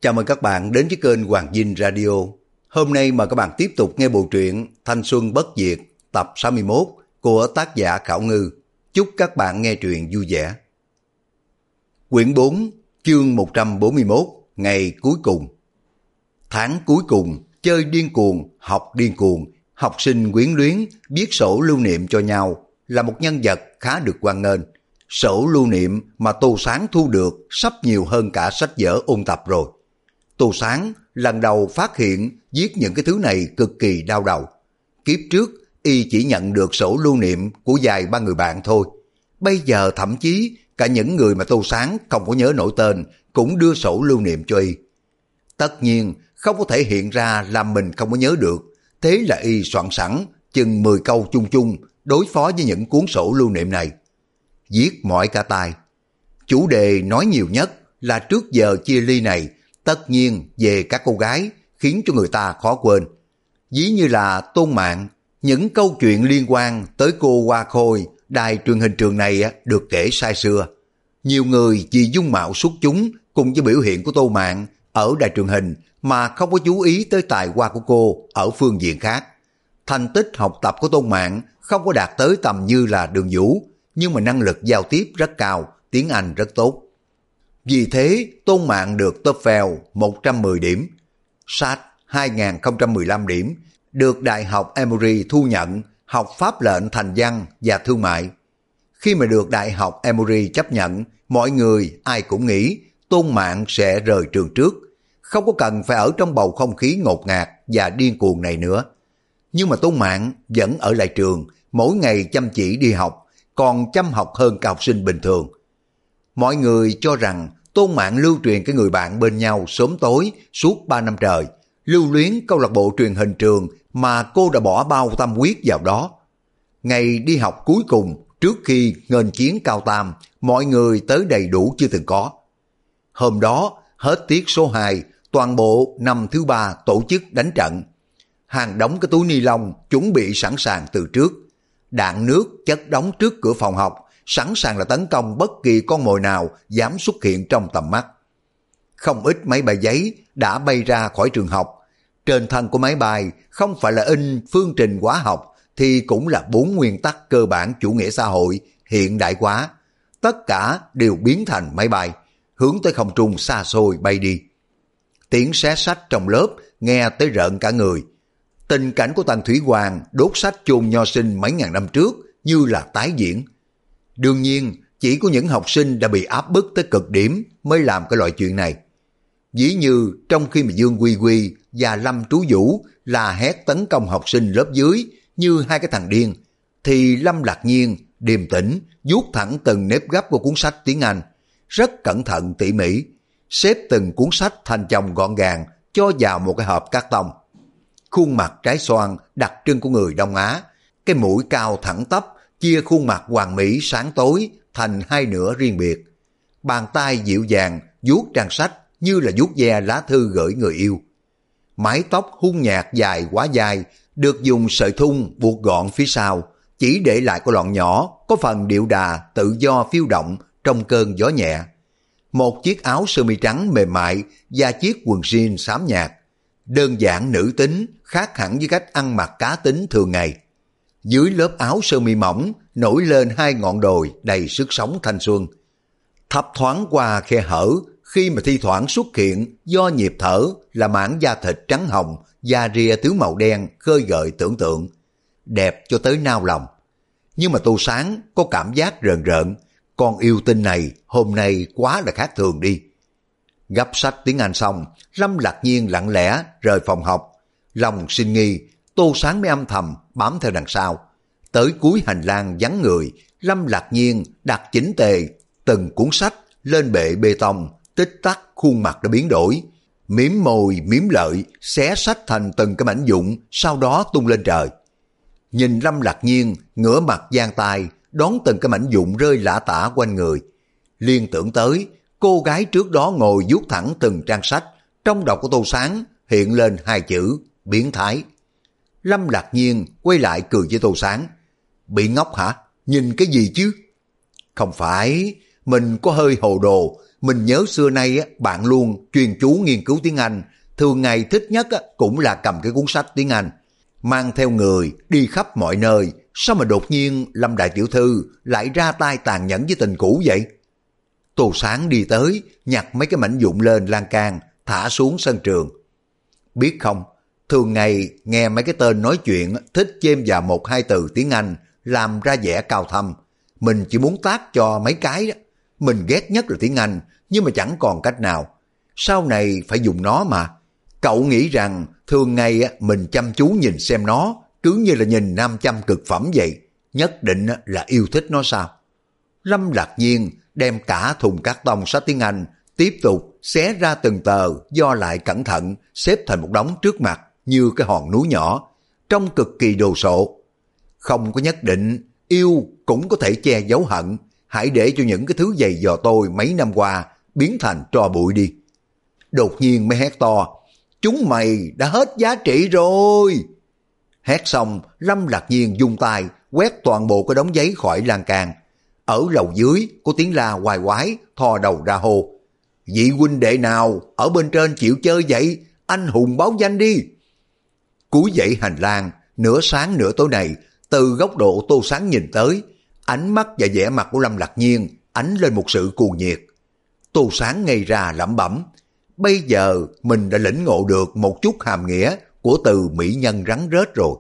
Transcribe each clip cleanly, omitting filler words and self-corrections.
Chào mừng các bạn đến với kênh Hoàng Dinh Radio. Hôm nay mời các bạn tiếp tục nghe bộ truyện Thanh Xuân Bất Diệt tập 61 của tác giả Khảo Ngư. Chúc các bạn nghe truyện vui vẻ. Quyển 4, chương 141, ngày cuối cùng. Tháng cuối cùng, chơi điên cuồng, học điên cuồng, học sinh quyến luyến, viết sổ lưu niệm cho nhau, là một nhân vật khá được hoan nghênh. Sổ lưu niệm mà Tô Sáng thu được sắp nhiều hơn cả sách vở ôn tập rồi. Tô Sáng lần đầu phát hiện viết những cái thứ này cực kỳ đau đầu. Kiếp trước y chỉ nhận được sổ lưu niệm của vài ba người bạn thôi. Bây giờ thậm chí cả những người mà Tô Sáng không có nhớ nổi tên cũng đưa sổ lưu niệm cho y. Tất nhiên không có thể hiện ra làm mình không có nhớ được. Thế là y soạn sẵn chừng 10 câu chung chung đối phó với những cuốn sổ lưu niệm này. Viết mỏi cả tai. Chủ đề nói nhiều nhất là trước giờ chia ly này, tất nhiên về các cô gái khiến cho người ta khó quên. Ví như là Tôn Mạn, những câu chuyện liên quan tới cô Hoa Khôi, đài truyền hình trường này được kể sai xưa. Nhiều người vì dung mạo xuất chúng cùng với biểu hiện của Tô Mạn ở đài truyền hình mà không có chú ý tới tài hoa của cô ở phương diện khác. Thành tích học tập của Tôn Mạn không có đạt tới tầm như là Đường Vũ, nhưng mà năng lực giao tiếp rất cao, tiếng Anh rất tốt. Vì thế, Tôn Mạn được TOEFL 110 điểm, SAT 2015 điểm, được Đại học Emory thu nhận học pháp lệnh thành văn và thương mại. Khi mà được Đại học Emory chấp nhận, mọi người ai cũng nghĩ Tôn Mạn sẽ rời trường trước, không có cần phải ở trong bầu không khí ngột ngạt và điên cuồng này nữa. Nhưng mà Tôn Mạn vẫn ở lại trường, mỗi ngày chăm chỉ đi học, còn chăm học hơn cả học sinh bình thường. Mọi người cho rằng Tôn Mạn lưu truyền cái người bạn bên nhau sớm tối suốt 3 năm trời, lưu luyến câu lạc bộ truyền hình trường mà cô đã bỏ bao tâm huyết vào đó. Ngày đi học cuối cùng trước khi nghênh chiến cao tam, mọi người tới đầy đủ chưa từng có. Hôm đó, hết tiết số 2, toàn bộ năm thứ 3 tổ chức đánh trận. Hàng đống cái túi ni lông chuẩn bị sẵn sàng từ trước. Đạn nước chất đóng trước cửa phòng học, sẵn sàng là tấn công bất kỳ con mồi nào dám xuất hiện trong tầm mắt. Không ít máy bay giấy đã bay ra khỏi trường học. Trên thân của máy bay không phải là in phương trình hóa học thì cũng là 4 nguyên tắc cơ bản chủ nghĩa xã hội hiện đại hóa. Tất cả đều biến thành máy bay, hướng tới không trung xa xôi bay đi. Tiếng xé sách trong lớp nghe tới rợn cả người. Tình cảnh của Tần Thủy Hoàng đốt sách chôn nho sinh mấy ngàn năm trước như là tái diễn. Đương nhiên, chỉ có những học sinh đã bị áp bức tới cực điểm mới làm cái loại chuyện này. Ví như trong khi mà Dương Quy Quy và Lâm Trú Vũ là hét tấn công học sinh lớp dưới như hai cái thằng điên, thì Lâm Lạc Nhiên điềm tĩnh vuốt thẳng từng nếp gấp của cuốn sách tiếng Anh, rất cẩn thận tỉ mỉ, xếp từng cuốn sách thành chồng gọn gàng cho vào một cái hộp cát tông. Khuôn mặt trái xoan đặc trưng của người Đông Á, cái mũi cao thẳng tắp chia khuôn mặt hoàn mỹ sáng tối thành hai nửa riêng biệt. Bàn tay dịu dàng vuốt trang sách như là vuốt ve lá thư gửi người yêu. Mái tóc hung nhạt dài quá dài được dùng sợi thun buộc gọn phía sau, chỉ để lại cái lọn nhỏ có phần điệu đà tự do phiêu động trong cơn gió nhẹ. Một chiếc áo sơ mi trắng mềm mại và chiếc quần jean xám nhạt, đơn giản nữ tính, khác hẳn với cách ăn mặc cá tính thường ngày. Dưới lớp áo sơ mi mỏng nổi lên hai ngọn đồi đầy sức sống thanh xuân. Thấp thoáng qua khe hở khi mà thi thoảng xuất hiện do nhịp thở là mảng da thịt trắng hồng, da ria tứ màu đen khơi gợi tưởng tượng. Đẹp cho tới nao lòng. Nhưng mà Tô Sáng có cảm giác rợn rợn, con yêu tinh này hôm nay quá là khác thường đi. Gấp sách tiếng Anh xong, Lâm Lạc Nhiên lặng lẽ rời phòng học. Lòng sinh nghi, Tô Sáng mới âm thầm bám theo đằng sau. Tới cuối hành lang vắng người, Lâm Lạc Nhiên đặt chỉnh tề từng cuốn sách lên bệ bê tông, tích tắc khuôn mặt đã biến đổi. Miếm môi, miếm lợi, xé sách thành từng cái mảnh vụn, sau đó tung lên trời. Nhìn Lâm Lạc Nhiên ngửa mặt giang tay, đón từng cái mảnh vụn rơi lả tả quanh người. Liên tưởng tới cô gái trước đó ngồi vuốt thẳng từng trang sách, trong đầu của Tô Sáng hiện lên hai chữ biến thái. Lâm Lạc Nhiên quay lại cười với Tô Sáng. Bị ngốc hả? Nhìn cái gì chứ? Không phải, mình có hơi hồ đồ, Mình nhớ xưa nay bạn luôn chuyên chú nghiên cứu tiếng Anh, thường ngày thích nhất cũng là cầm cái cuốn sách tiếng Anh, mang theo người đi khắp mọi nơi. Sao mà đột nhiên Lâm đại tiểu thư lại ra tay tàn nhẫn với tình cũ vậy? Tô Sáng đi tới, nhặt mấy cái mảnh vụn lên lan can, thả xuống sân trường. Biết không, thường ngày nghe mấy cái tên nói chuyện thích chêm vào một hai từ tiếng Anh, làm ra vẻ cao thâm. Mình chỉ muốn tát cho mấy cái đó. Mình ghét nhất là tiếng Anh, nhưng mà chẳng còn cách nào. Sau này phải dùng nó mà. Cậu nghĩ rằng thường ngày mình chăm chú nhìn xem nó, cứ như là nhìn nam châm cực phẩm vậy, nhất định là yêu thích nó sao? Lâm Lạc Nhiên đem cả thùng cát tông sách tiếng Anh, tiếp tục xé ra từng tờ, do lại cẩn thận, xếp thành một đống trước mặt như cái hòn núi nhỏ, trông cực kỳ đồ sộ. Không có nhất định, yêu cũng có thể che giấu hận, hãy để cho những cái thứ giày dò tôi mấy năm qua biến thành tro bụi đi. Đột nhiên mới hét to, chúng mày đã hết giá trị rồi. Hét xong, Lâm Lạc Nhiên vung tay quét toàn bộ cái đống giấy khỏi lan can. Ở lầu dưới có tiếng la hoài quái, thò đầu ra hô, vị huynh đệ nào ở bên trên chịu chơi vậy, anh hùng báo danh đi. Cuối dãy hành lang, nửa sáng nửa tối này, từ góc độ Tô Sáng nhìn tới, ánh mắt và vẻ mặt của Lâm Lạc Nhiên ánh lên một sự cuồng nhiệt. Tô Sáng ngây ra lẩm bẩm, bây giờ mình đã lĩnh ngộ được một chút hàm nghĩa của từ mỹ nhân rắn rết rồi.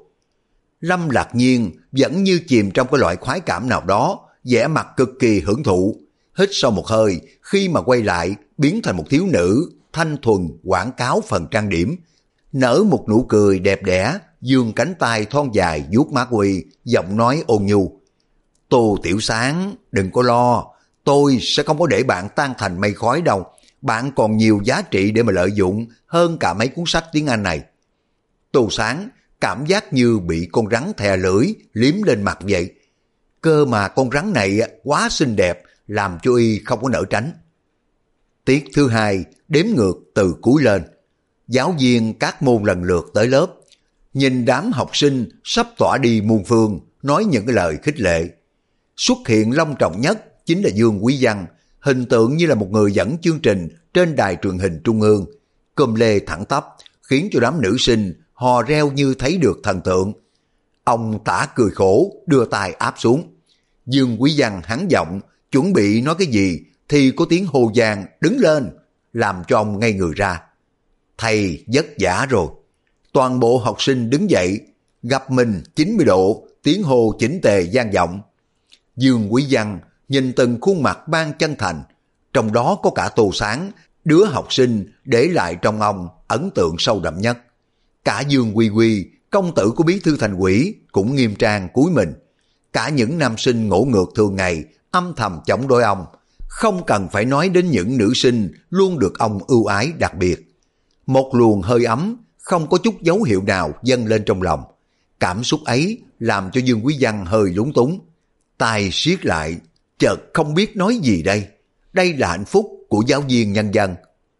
Lâm Lạc Nhiên vẫn như chìm trong cái loại khoái cảm nào đó, vẻ mặt cực kỳ hưởng thụ. Hít sau một hơi, khi mà quay lại biến thành một thiếu nữ thanh thuần quảng cáo phần trang điểm, nở một nụ cười đẹp đẽ, giương cánh tay thon dài vuốt má Quy, giọng nói ôn nhu. Tô Tiểu Sáng, đừng có lo, tôi sẽ không có để bạn tan thành mây khói đâu. Bạn còn nhiều giá trị để mà lợi dụng hơn cả mấy cuốn sách tiếng Anh này. Tô Sáng cảm giác như bị con rắn thè lưỡi liếm lên mặt vậy. Cơ mà con rắn này quá xinh đẹp, làm cho y không có nỡ tránh. Tiết thứ hai, đếm ngược từ cuối lên. Giáo viên các môn lần lượt tới lớp. Nhìn đám học sinh sắp tỏa đi muôn phương, nói những cái lời khích lệ. Xuất hiện long trọng nhất chính là Dương Quý Văn, hình tượng như là một người dẫn chương trình trên đài truyền hình trung ương, cơm lê thẳng tắp, khiến cho đám nữ sinh hò reo như thấy được thần tượng. Ông tả cười khổ, đưa tay áp xuống. Dương Quý Văn hắn giọng, chuẩn bị nói cái gì thì có tiếng hô vang đứng lên, làm cho ông ngây người ra. Thầy vất vả rồi. Toàn bộ học sinh đứng dậy, gặp mình 90 độ, tiếng hô chỉnh tề vang vọng. Dương Quý Văn nhìn từng khuôn mặt ban chân thành, trong đó có cả Tô Sáng, đứa học sinh để lại trong ông ấn tượng sâu đậm nhất. Cả Dương Quy Quy, công tử của bí thư thành ủy, cũng nghiêm trang cúi mình. Cả những nam sinh ngỗ ngược thường ngày âm thầm chống đối ông, không cần phải nói đến những nữ sinh luôn được ông ưu ái đặc biệt. Một luồng hơi ấm, không có chút dấu hiệu nào dâng lên trong lòng. Cảm xúc ấy làm cho Dương Quý Văn hơi lúng túng. Tay siết lại, chợt không biết nói gì đây. Đây là hạnh phúc của giáo viên nhân dân.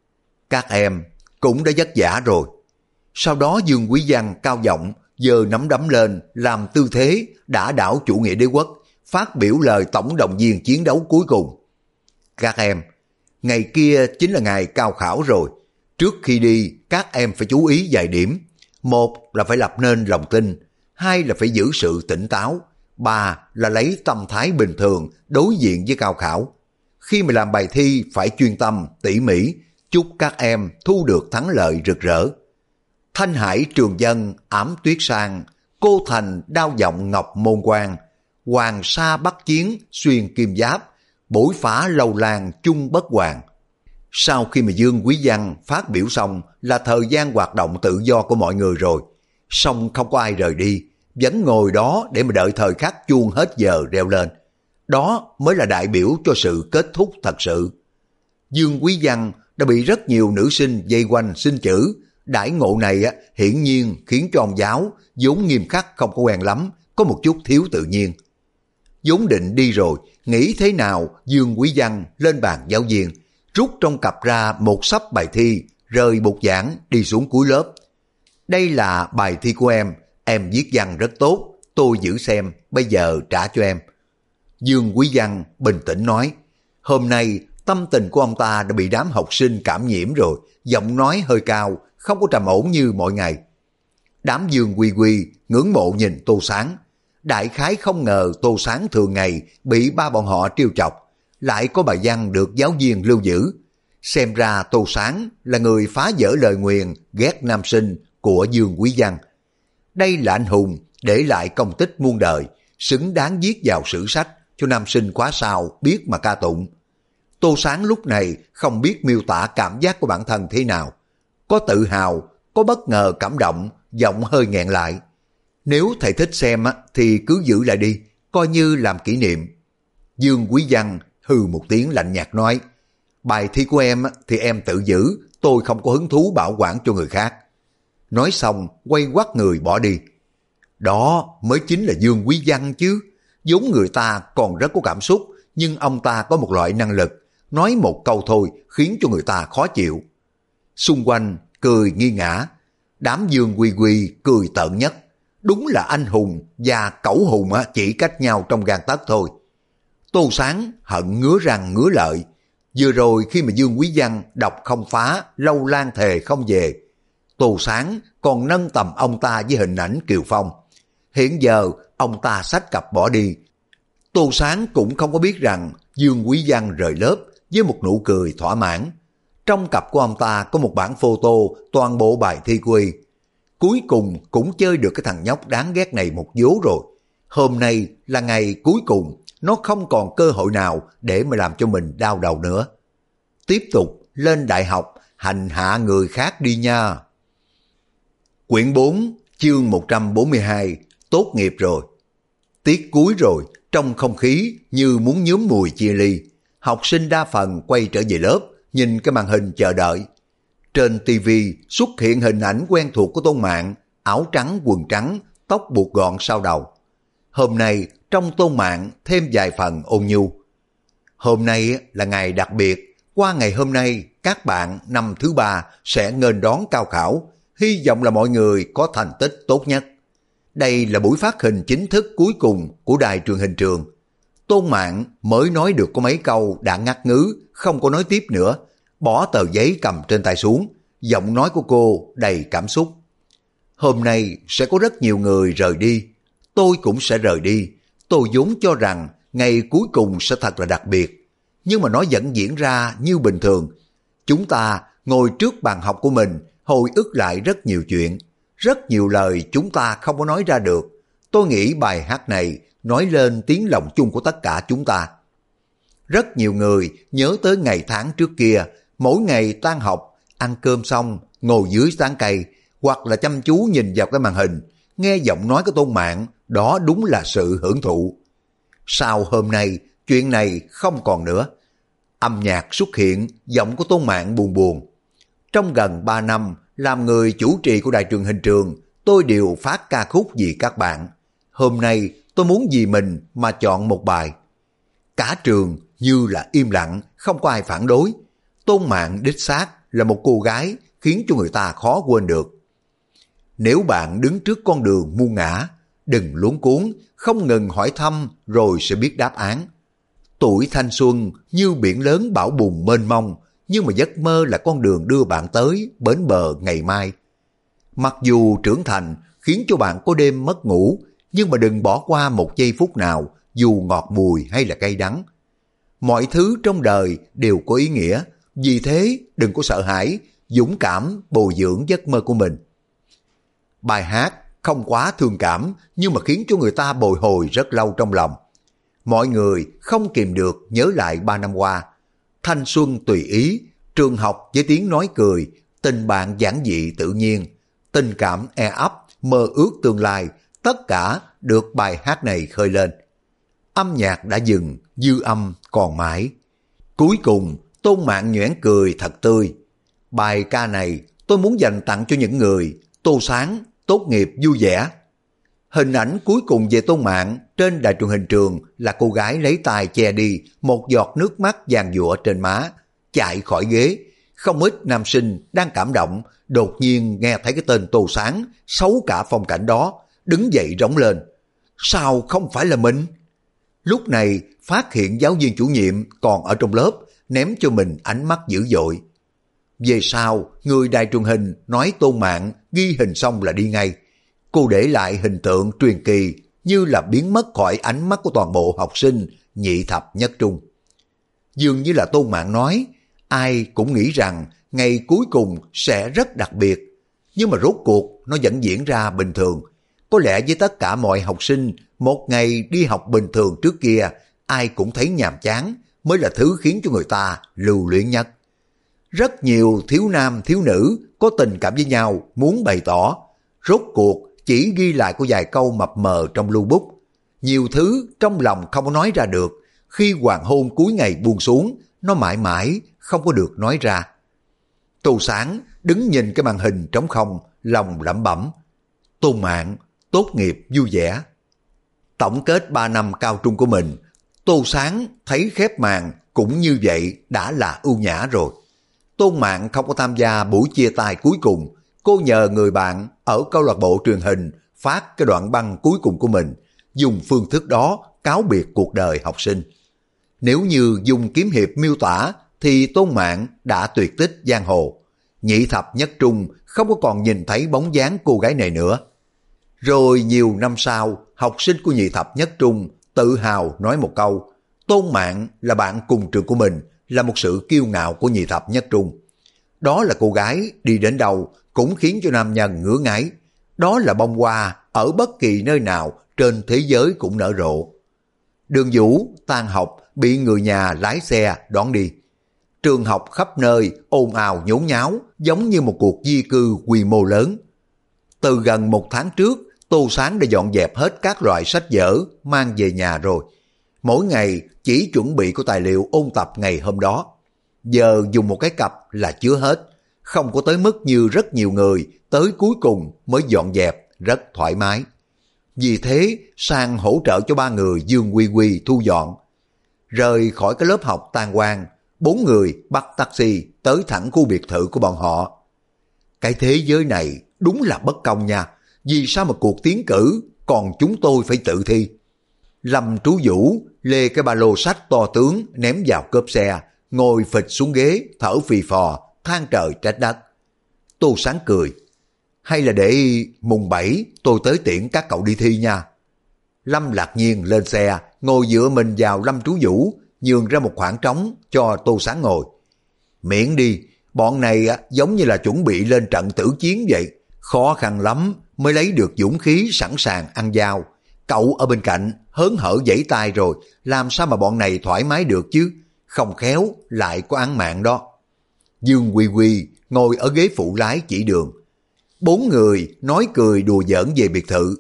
Các em cũng đã vất vả rồi. Sau đó Dương Quý Văn cao giọng giơ nắm đấm lên làm tư thế đả đảo chủ nghĩa đế quốc, phát biểu lời tổng động viên chiến đấu cuối cùng. Các em, ngày kia chính là ngày cao khảo rồi. Trước khi đi, các em phải chú ý vài điểm. Một là phải lập nên lòng tin, hai là phải giữ sự tỉnh táo, ba là lấy tâm thái bình thường đối diện với cao khảo. Khi mà làm bài thi phải chuyên tâm, tỉ mỉ, chúc các em thu được thắng lợi rực rỡ. Thanh hải trường dân ảm tuyết sang, cô thành đao giọng ngọc môn quan, hoàng sa bắc chiến xuyên kim giáp, bối phá lâu lan chung bất hoàng. Sau khi mà Dương Quý Văn phát biểu xong là thời gian hoạt động tự do của mọi người rồi, song không có ai rời đi, vẫn ngồi đó để mà đợi thời khắc chuông hết giờ reo lên. Đó mới là đại biểu cho sự kết thúc thật sự. Dương Quý Văn đã bị rất nhiều nữ sinh vây quanh xin chữ. Đãi ngộ này hiển nhiên khiến cho ông giáo vốn nghiêm khắc không có quen lắm, có một chút thiếu tự nhiên. Vốn định đi rồi, nghĩ thế nào Dương Quý Văn lên bàn giáo viên, rút trong cặp ra một sấp bài thi, rời bục giảng đi xuống cuối lớp. Đây là bài thi của em viết văn rất tốt, tôi giữ xem, bây giờ trả cho em. Dương Quý Văn bình tĩnh nói, hôm nay Tâm tình của ông ta đã bị đám học sinh cảm nhiễm rồi, giọng nói hơi cao, không có trầm ổn như mọi ngày. Đám Dương Quy Quy ngưỡng mộ nhìn Tô Sáng. Đại khái không ngờ Tô Sáng thường ngày bị ba bọn họ trêu chọc, lại có bài văn được giáo viên lưu giữ. Xem ra Tô Sáng là người phá vỡ lời nguyền ghét nam sinh của Dương Quý Văn. Đây là anh hùng để lại công tích muôn đời, xứng đáng viết vào sử sách cho nam sinh khóa sau biết mà ca tụng. Tô Sáng lúc này không biết miêu tả cảm giác của bản thân thế nào. Có tự hào, có bất ngờ cảm động, giọng hơi nghẹn lại. Nếu thầy thích xem thì cứ giữ lại đi, coi như làm kỷ niệm. Dương Quý Văn hừ một tiếng lạnh nhạt nói, bài thi của em thì em tự giữ, tôi không có hứng thú bảo quản cho người khác. Nói xong quay quắt người bỏ đi. Đó mới chính là Dương Quý Văn chứ. Vốn người ta còn rất có cảm xúc, nhưng ông ta có một loại năng lực, nói một câu thôi khiến cho người ta khó chịu. Xung quanh cười nghi ngã, đám Dương Quy Quy cười tợn nhất. Đúng là anh hùng và cẩu hùng chỉ cách nhau trong gang tấc thôi. Tô Sáng hận ngứa răng ngứa lợi. Vừa rồi khi mà Dương Quý Văn đọc không phá, lâu lan thề không về, Tô Sáng còn nâng tầm ông ta với hình ảnh Kiều Phong. Hiện giờ ông ta xách cặp bỏ đi. Tô Sáng cũng không có biết rằng Dương Quý Văn rời lớp với một nụ cười thỏa mãn. Trong cặp của ông ta có một bản photo toàn bộ bài thi của y. Cuối cùng cũng chơi được cái thằng nhóc đáng ghét này một vố rồi. Hôm nay là ngày cuối cùng, nó không còn cơ hội nào để mà làm cho mình đau đầu nữa. Tiếp tục lên đại học, hành hạ người khác đi nha. Quyển 4, chương 142, tốt nghiệp rồi. Tiết cuối rồi, trong không khí như muốn nhuốm mùi chia ly. Học sinh đa phần quay trở về lớp, nhìn cái màn hình chờ đợi. Trên TV xuất hiện hình ảnh quen thuộc của Tôn Mạn, áo trắng quần trắng, tóc buộc gọn sau đầu. Hôm nay trong Tôn Mạn thêm vài phần ôn nhu. Hôm nay là ngày đặc biệt, qua ngày hôm nay các bạn năm thứ 3 sẽ nghênh đón cao khảo, hy vọng là mọi người có thành tích tốt nhất. Đây là buổi phát hình chính thức cuối cùng của đài truyền hình trường. Tôn Mạn mới nói được có mấy câu đã ngắt ngứ, không có nói tiếp nữa, bỏ tờ giấy cầm trên tay xuống, giọng nói của cô đầy cảm xúc. Hôm nay sẽ có rất nhiều người rời đi, tôi cũng sẽ rời đi. Tôi vốn cho rằng ngày cuối cùng sẽ thật là đặc biệt, nhưng mà nó vẫn diễn ra như bình thường. Chúng ta ngồi trước bàn học của mình, hồi ức lại rất nhiều chuyện, rất nhiều lời chúng ta không có nói ra được. Tôi nghĩ bài hát này nói lên tiếng lòng chung của tất cả chúng ta. Rất nhiều người nhớ tới ngày tháng trước kia, mỗi ngày tan học, ăn cơm xong, ngồi dưới tán cây, hoặc là chăm chú nhìn vào cái màn hình, nghe giọng nói của Tôn Mạn, đó đúng là sự hưởng thụ. Sau hôm nay, chuyện này không còn nữa. Âm nhạc xuất hiện, giọng của Tôn Mạn buồn buồn. Trong gần 3 năm, làm người chủ trì của đài truyền hình trường, tôi đều phát ca khúc vì các bạn. Hôm nay, tôi muốn vì mình mà chọn một bài. Cả trường như là im lặng, không có ai phản đối. Tôn Mạn đích xác là một cô gái khiến cho người ta khó quên được. Nếu bạn đứng trước con đường muôn ngã, đừng luống cuống, không ngừng hỏi thăm rồi sẽ biết đáp án. Tuổi thanh xuân như biển lớn bão bùng mênh mông, nhưng mà giấc mơ là con đường đưa bạn tới bến bờ ngày mai. Mặc dù trưởng thành khiến cho bạn có đêm mất ngủ, nhưng mà đừng bỏ qua một giây phút nào, dù ngọt bùi hay là cay đắng. Mọi thứ trong đời đều có ý nghĩa, vì thế đừng có sợ hãi, dũng cảm bồi dưỡng giấc mơ của mình. Bài hát không quá thương cảm, nhưng mà khiến cho người ta bồi hồi rất lâu trong lòng. Mọi người không kìm được nhớ lại 3 năm qua. Thanh xuân tùy ý, trường học với tiếng nói cười, tình bạn giản dị tự nhiên, tình cảm e ấp, mơ ước tương lai, tất cả được bài hát này khơi lên. Âm nhạc đã dừng, dư âm còn mãi. Cuối cùng, Tôn Mạn nhoẻn cười thật tươi. Bài ca này tôi muốn dành tặng cho những người Tô Sáng tốt nghiệp vui vẻ. Hình ảnh cuối cùng về Tôn Mạn trên đài truyền hình trường là cô gái lấy tay che đi một giọt nước mắt vàng dụa trên má, chạy khỏi ghế. Không ít nam sinh đang cảm động, đột nhiên nghe thấy cái tên Tô Sáng, xấu cả phong cảnh đó, đứng dậy rống lên. Sao không phải là mình? Lúc này phát hiện giáo viên chủ nhiệm còn ở trong lớp, ném cho mình ánh mắt dữ dội. Về sau, người đài truyền hình nói Tôn Mạn ghi hình xong là đi ngay. Cô để lại hình tượng truyền kỳ như là biến mất khỏi ánh mắt của toàn bộ học sinh nhị thập nhất trung. Dường như là Tôn Mạn nói, ai cũng nghĩ rằng ngày cuối cùng sẽ rất đặc biệt, nhưng mà rốt cuộc nó vẫn diễn ra bình thường. Có lẽ với tất cả mọi học sinh, một ngày đi học bình thường trước kia, ai cũng thấy nhàm chán mới là thứ khiến cho người ta lưu luyến nhất. Rất nhiều thiếu nam thiếu nữ có tình cảm với nhau muốn bày tỏ, rốt cuộc chỉ ghi lại có vài câu mập mờ trong lưu bút. Nhiều thứ trong lòng không có nói ra được, khi hoàng hôn cuối ngày buông xuống, nó mãi mãi không có được nói ra. Tô Sáng đứng nhìn cái màn hình trống không, lòng lẩm bẩm. Tôn Mạn tốt nghiệp vui vẻ. Tổng kết 3 năm cao trung của mình, Tô Sáng thấy khép màn cũng như vậy đã là ưu nhã rồi. Tôn Mạn không có tham gia buổi chia tay cuối cùng, cô nhờ người bạn ở câu lạc bộ truyền hình phát cái đoạn băng cuối cùng của mình, dùng phương thức đó cáo biệt cuộc đời học sinh. Nếu như dùng kiếm hiệp miêu tả thì Tôn Mạn đã tuyệt tích giang hồ. Nhị thập nhất trung không có còn nhìn thấy bóng dáng cô gái này nữa. Rồi nhiều năm sau, học sinh của nhị thập nhất trung tự hào nói một câu, Tôn Mạn là bạn cùng trường của mình, là một sự kiêu ngạo của nhị thập nhất trung. Đó là cô gái đi đến đâu cũng khiến cho nam nhân ngứa ngáy. Đó là bông hoa ở bất kỳ nơi nào trên thế giới cũng nở rộ. Đường Vũ tan học bị người nhà lái xe đón đi. Trường học khắp nơi ồn ào nhốn nháo giống như một cuộc di cư quy mô lớn. Từ gần 1 tháng trước, Tô Sáng đã dọn dẹp hết các loại sách vở mang về nhà rồi. Mỗi ngày chỉ chuẩn bị có tài liệu ôn tập ngày hôm đó. Giờ dùng một cái cặp là chứa hết, không có tới mức như rất nhiều người tới cuối cùng mới dọn dẹp rất thoải mái. Vì thế sang hỗ trợ cho 3 người Dương Quy Quy thu dọn. Rời khỏi cái lớp học tan hoang, 4 người bắt taxi tới thẳng khu biệt thự của bọn họ. Cái thế giới này đúng là bất công nha. Vì sao mà cuộc tiến cử còn chúng tôi phải tự thi? Lâm Trú Vũ lê cái ba lô sách to tướng ném vào cốp xe, ngồi phịch xuống ghế thở phì phò, than trời trách đất. Tô Sáng cười. Hay là để mùng 7 tôi tới tiễn các cậu đi thi nha. Lâm Lạc Nhiên lên xe, ngồi dựa mình vào Lâm Trú Vũ, nhường ra một khoảng trống cho Tô Sáng ngồi. Miễn đi, bọn này giống như là chuẩn bị lên trận tử chiến vậy. Khó khăn lắm mới lấy được dũng khí sẵn sàng ăn dao. Cậu ở bên cạnh hớn hở giãy tay rồi, làm sao mà bọn này thoải mái được chứ? Không khéo lại có án mạng đó. Dương Quy Quy ngồi ở ghế phụ lái chỉ đường. 4 người nói cười đùa giỡn về biệt thự.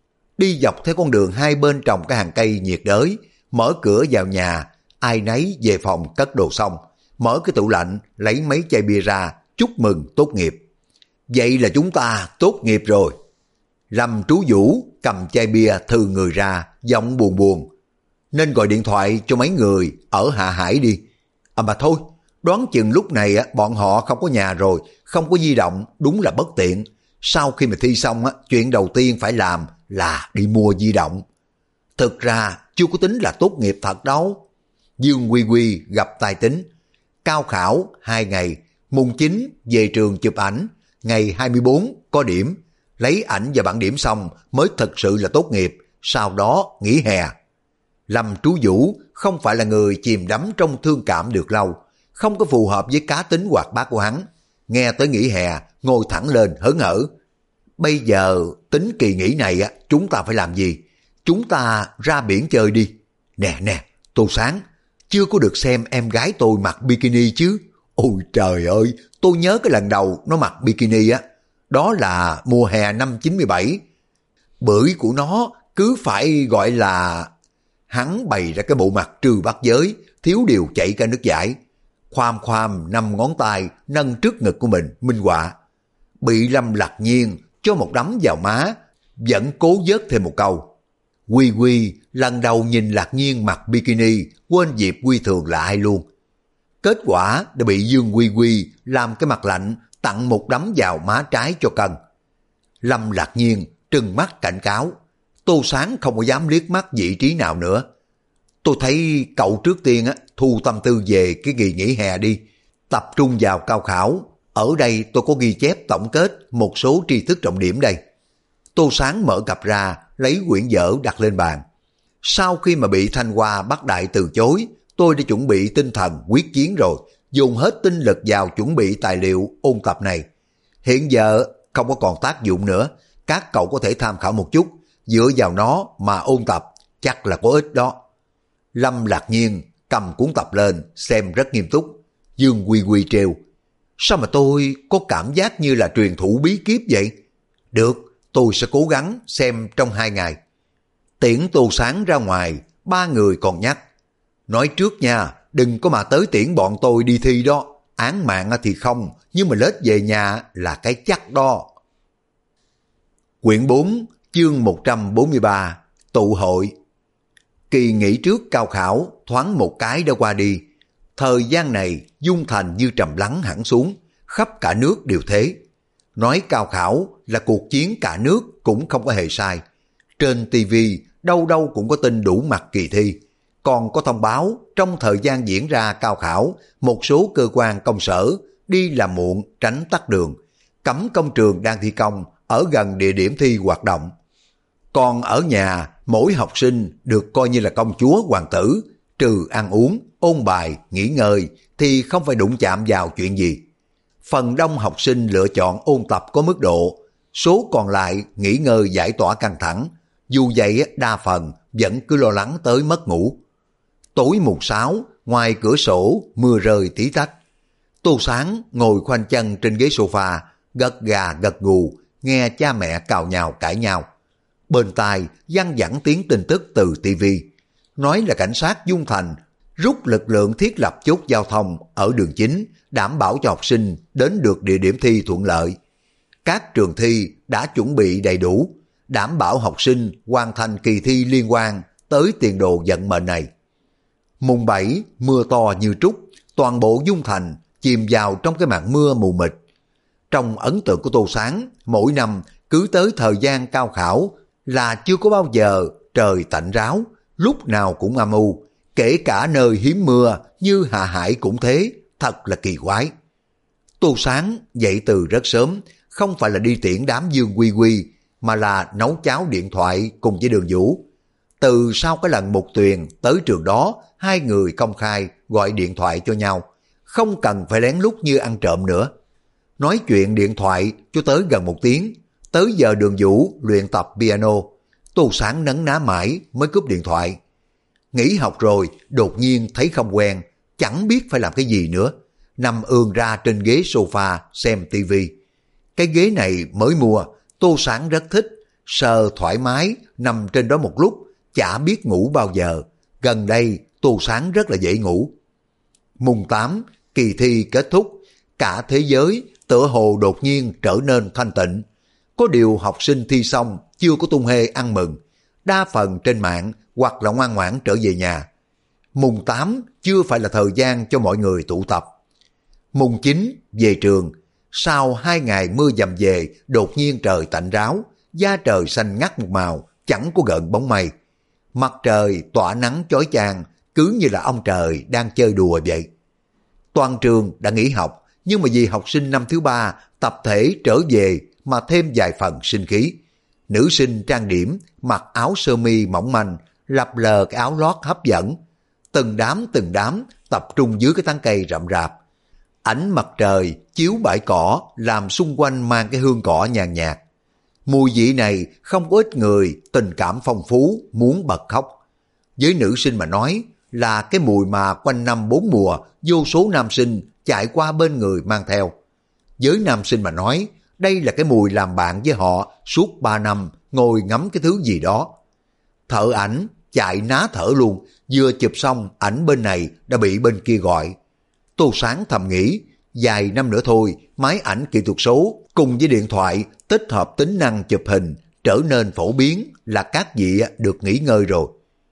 Đi dọc theo con đường hai bên trồng cái hàng cây nhiệt đới, mở cửa vào nhà, ai nấy về phòng cất đồ xong, mở cái tủ lạnh lấy mấy chai bia ra, chúc mừng tốt nghiệp. Vậy là chúng ta tốt nghiệp rồi. Lâm Trú Vũ cầm chai bia thư người ra, giọng buồn buồn. Nên gọi điện thoại cho mấy người ở Hạ Hải đi. À mà thôi, đoán chừng lúc này bọn họ không có nhà rồi, không có di động, đúng là bất tiện. Sau khi mà thi xong, chuyện đầu tiên phải làm là đi mua di động. Thực ra chưa có tính là tốt nghiệp thật đâu. Dương Quy Quy gặp tài tính. Cao khảo 2 ngày, mùng 9 về trường chụp ảnh, ngày 24 có điểm, lấy ảnh và bảng điểm xong mới thật sự là tốt nghiệp, sau đó nghỉ hè. Lâm Trú Vũ không phải là người chìm đắm trong thương cảm được lâu, không có phù hợp với cá tính hoạt bát của hắn. Nghe tới nghỉ hè, ngồi thẳng lên hớn hở. Bây giờ tính kỳ nghỉ này chúng ta phải làm gì? Chúng ta ra biển chơi đi. Nè, Tô Sáng, chưa có được xem em gái tôi mặc bikini chứ? Ôi trời ơi, tôi nhớ cái lần đầu nó mặc bikini đó là mùa hè năm 97. Bưởi của nó cứ phải gọi là... Hắn bày ra cái bộ mặt trừ bát giới, thiếu điều chảy cả nước giải. Khoam khoam 5 ngón tay nâng trước ngực của mình minh họa. Bị Lâm Lạc Nhiên cho một đấm vào má, vẫn cố vớt thêm một câu. Quy Quy lần đầu nhìn Lạc Nhiên mặc bikini, quên dịp Quy Thường là ai luôn. Kết quả đã bị Dương Quy Quy làm cái mặt lạnh, tặng một đấm vào má trái cho cân. Lâm Lạc Nhiên trừng mắt cảnh cáo. Tô Sáng không có dám liếc mắt vị trí nào nữa. Tôi thấy cậu trước tiên thu tâm tư về cái kỳ nghỉ hè đi, tập trung vào cao khảo. Ở đây tôi có ghi chép tổng kết một số tri thức trọng điểm đây. Tô Sáng mở cặp ra, lấy quyển vở đặt lên bàn. Sau khi mà bị Thanh Hoa bắt đại từ chối, tôi đã chuẩn bị tinh thần quyết chiến rồi, dùng hết tinh lực vào chuẩn bị tài liệu ôn tập này. Hiện giờ không có còn tác dụng nữa, các cậu có thể tham khảo một chút, dựa vào nó mà ôn tập, chắc là có ích đó. Lâm Lạc Nhiên cầm cuốn tập lên, xem rất nghiêm túc. Dương Quy Quy trêu, sao mà tôi có cảm giác như là truyền thụ bí kíp vậy? Được, tôi sẽ cố gắng xem trong 2 ngày. Tiễn Tô Sáng ra ngoài, 3 người còn nhắc. Nói trước nha, đừng có mà tới tiễn bọn tôi đi thi đó. Án mạng thì không, nhưng mà lết về nhà là cái chắc đó. Quyển 4, chương 143, tụ hội. Kỳ nghỉ trước cao khảo, thoáng một cái đã qua đi. Thời gian này, Dung Thành như trầm lắng hẳn xuống, khắp cả nước đều thế. Nói cao khảo là cuộc chiến cả nước cũng không có hề sai. Trên TV đâu đâu cũng có tin đủ mặt kỳ thi. Còn có thông báo trong thời gian diễn ra cao khảo, một số cơ quan công sở đi làm muộn tránh tắc đường, cấm công trường đang thi công ở gần địa điểm thi hoạt động. Còn ở nhà, mỗi học sinh được coi như là công chúa hoàng tử, trừ ăn uống, ôn bài, nghỉ ngơi thì không phải đụng chạm vào chuyện gì. Phần đông học sinh lựa chọn ôn tập có mức độ, số còn lại nghỉ ngơi giải tỏa căng thẳng. Dù vậy đa phần vẫn cứ lo lắng tới mất ngủ. Tối mùng 6, ngoài cửa sổ mưa rơi tí tách. Tô Sáng ngồi khoanh chân trên ghế sofa, gật gà gật gù, nghe cha mẹ cào nhào cãi nhau. Bên tai văng vẳng tiếng tin tức từ TV, nói là cảnh sát Dung Thành rút lực lượng thiết lập chốt giao thông ở đường chính, đảm bảo cho học sinh đến được địa điểm thi thuận lợi. Các trường thi đã chuẩn bị đầy đủ, đảm bảo học sinh hoàn thành kỳ thi liên quan tới tiền đồ vận mệnh này. Mùng 7, mưa to như trút, toàn bộ Dung Thành chìm vào trong cái màn mưa mù mịt. Trong ấn tượng của Tô Sáng, mỗi năm cứ tới thời gian cao khảo là chưa có bao giờ trời tạnh ráo, lúc nào cũng âm u, kể cả nơi hiếm mưa như Hạ Hải cũng thế, thật là kỳ quái. Tô Sáng dậy từ rất sớm, không phải là đi tiễn đám Dương Quy Quy, mà là nấu cháo điện thoại cùng với Đường Vũ. Từ sau cái lần Mục Tuyền tới trường đó, hai người công khai gọi điện thoại cho nhau, không cần phải lén lút như ăn trộm nữa. Nói chuyện điện thoại cho tới gần 1 tiếng, tới giờ Đường Vũ luyện tập piano. Tô Sáng nấn ná mãi mới cúp điện thoại. Nghỉ học rồi, đột nhiên thấy không quen, chẳng biết phải làm cái gì nữa. Nằm ườn ra trên ghế sofa xem tivi. Cái ghế này mới mua, Tô Sáng rất thích, sờ thoải mái, nằm trên đó một lúc, chả biết ngủ bao giờ. Gần đây, Tô Sáng rất là dễ ngủ. Mùng 8, kỳ thi kết thúc, cả thế giới tựa hồ đột nhiên trở nên thanh tịnh. Có điều học sinh thi xong chưa có tung hê ăn mừng, đa phần trên mạng hoặc là ngoan ngoãn trở về nhà. Mùng 8 chưa phải là thời gian cho mọi người tụ tập. Mùng 9 về trường, sau 2 ngày mưa dầm về, đột nhiên trời tạnh ráo, da trời xanh ngắt một màu, chẳng có gợn bóng mây. Mặt trời tỏa nắng chói chang, cứ như là ông trời đang chơi đùa vậy. Toàn trường đã nghỉ học, nhưng mà vì học sinh năm thứ 3 tập thể trở về mà thêm vài phần sinh khí. Nữ sinh trang điểm, mặc áo sơ mi mỏng manh, lập lờ cái áo lót hấp dẫn. Từng đám tập trung dưới cái tán cây rậm rạp. Ánh mặt trời chiếu bãi cỏ làm xung quanh mang cái hương cỏ nhàn nhạt. Mùi vị này không có ít người tình cảm phong phú muốn bật khóc. Với nữ sinh mà nói là cái mùi mà quanh năm 4 mùa vô số nam sinh chạy qua bên người mang theo. Với nam sinh mà nói đây là cái mùi làm bạn với họ suốt 3 năm ngồi ngắm cái thứ gì đó. Thợ ảnh chạy ná thở luôn, vừa chụp xong ảnh bên này đã bị bên kia gọi. Tô Sáng thầm nghĩ, vài năm nữa thôi, máy ảnh kỹ thuật số cùng với điện thoại tích hợp tính năng chụp hình trở nên phổ biến là các vị được nghỉ ngơi rồi.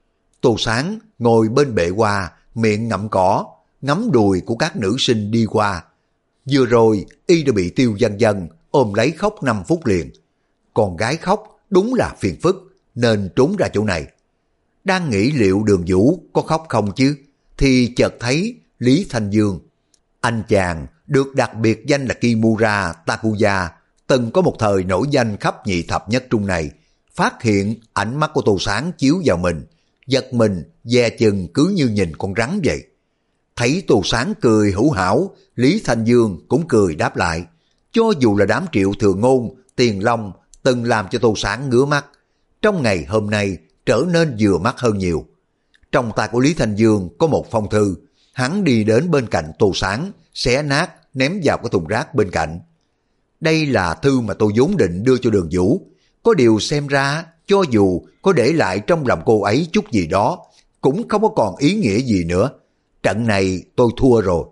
Tô Sáng ngồi bên bệ hoa, miệng ngậm cỏ, ngắm đùi của các nữ sinh đi qua. Vừa rồi y đã bị Tiêu Dân Dân ôm lấy khóc 5 phút liền. Con gái khóc đúng là phiền phức, nên trốn ra chỗ này. Đang nghĩ liệu Đường Vũ có khóc không chứ, thì chợt thấy Lý Thanh Dương. Anh chàng được đặc biệt danh là Kimura Takuya, từng có một thời nổi danh khắp nhị thập nhất trung này, phát hiện ánh mắt của Tô Sáng chiếu vào mình, giật mình dè chừng cứ như nhìn con rắn vậy. Thấy Tô Sáng cười hữu hảo, Lý Thanh Dương cũng cười đáp lại. Cho dù là đám Triệu Thừa Ngôn, Tiền Long từng làm cho Tô Sáng ngứa mắt, trong ngày hôm nay trở nên vừa mắt hơn nhiều. Trong tay của Lý Thanh Dương có một phong thư, hắn đi đến bên cạnh Tô Sáng, xé nát ném vào cái thùng rác bên cạnh. Đây là thư mà tôi vốn định đưa cho Đường Vũ, có điều xem ra cho dù có để lại trong lòng cô ấy chút gì đó, cũng không có còn ý nghĩa gì nữa. Trận này tôi thua rồi.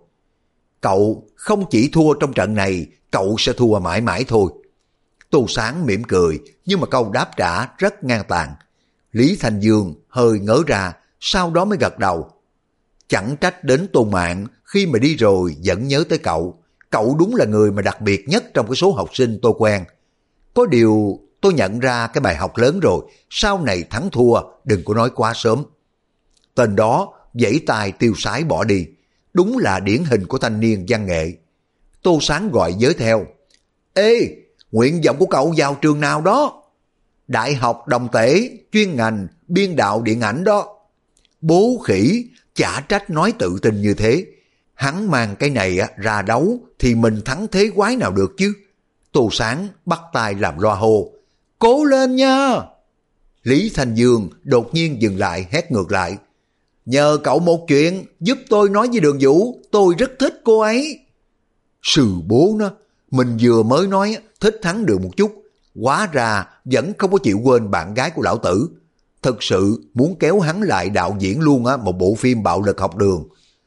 Cậu không chỉ thua trong trận này, cậu sẽ thua mãi mãi thôi. Tô Sáng mỉm cười, nhưng mà câu đáp trả rất ngang tàn. Lý Thanh Dương hơi ngớ ra, sau đó mới gật đầu. Chẳng trách đến Tôn Mạn khi mà đi rồi vẫn nhớ tới cậu. Cậu đúng là người mà đặc biệt nhất trong cái số học sinh tôi quen. Có điều tôi nhận ra cái bài học lớn rồi, sau này thắng thua đừng có nói quá sớm. Tên đó vẫy tay tiêu sái bỏ đi, đúng là điển hình của thanh niên văn nghệ. Tô Sáng gọi giới theo. Ê, nguyện vọng của cậu vào trường nào đó? Đại học Đồng Tể, chuyên ngành biên đạo điện ảnh đó. Bố khỉ, chả trách nói tự tin như thế. Hắn mang cái này ra đấu thì mình thắng thế quái nào được chứ. Tô Sáng bắt tay làm loa hô. Cố lên nha! Lý Thanh Dương đột nhiên dừng lại hét ngược lại. Nhờ cậu một chuyện, giúp tôi nói với Đường Vũ, tôi rất thích cô ấy. Sư bố nó, mình vừa mới nói thích hắn được một chút, hóa ra vẫn không có chịu quên bạn gái của lão tử. Thực sự muốn kéo hắn lại đạo diễn luôn một bộ phim bạo lực học đường.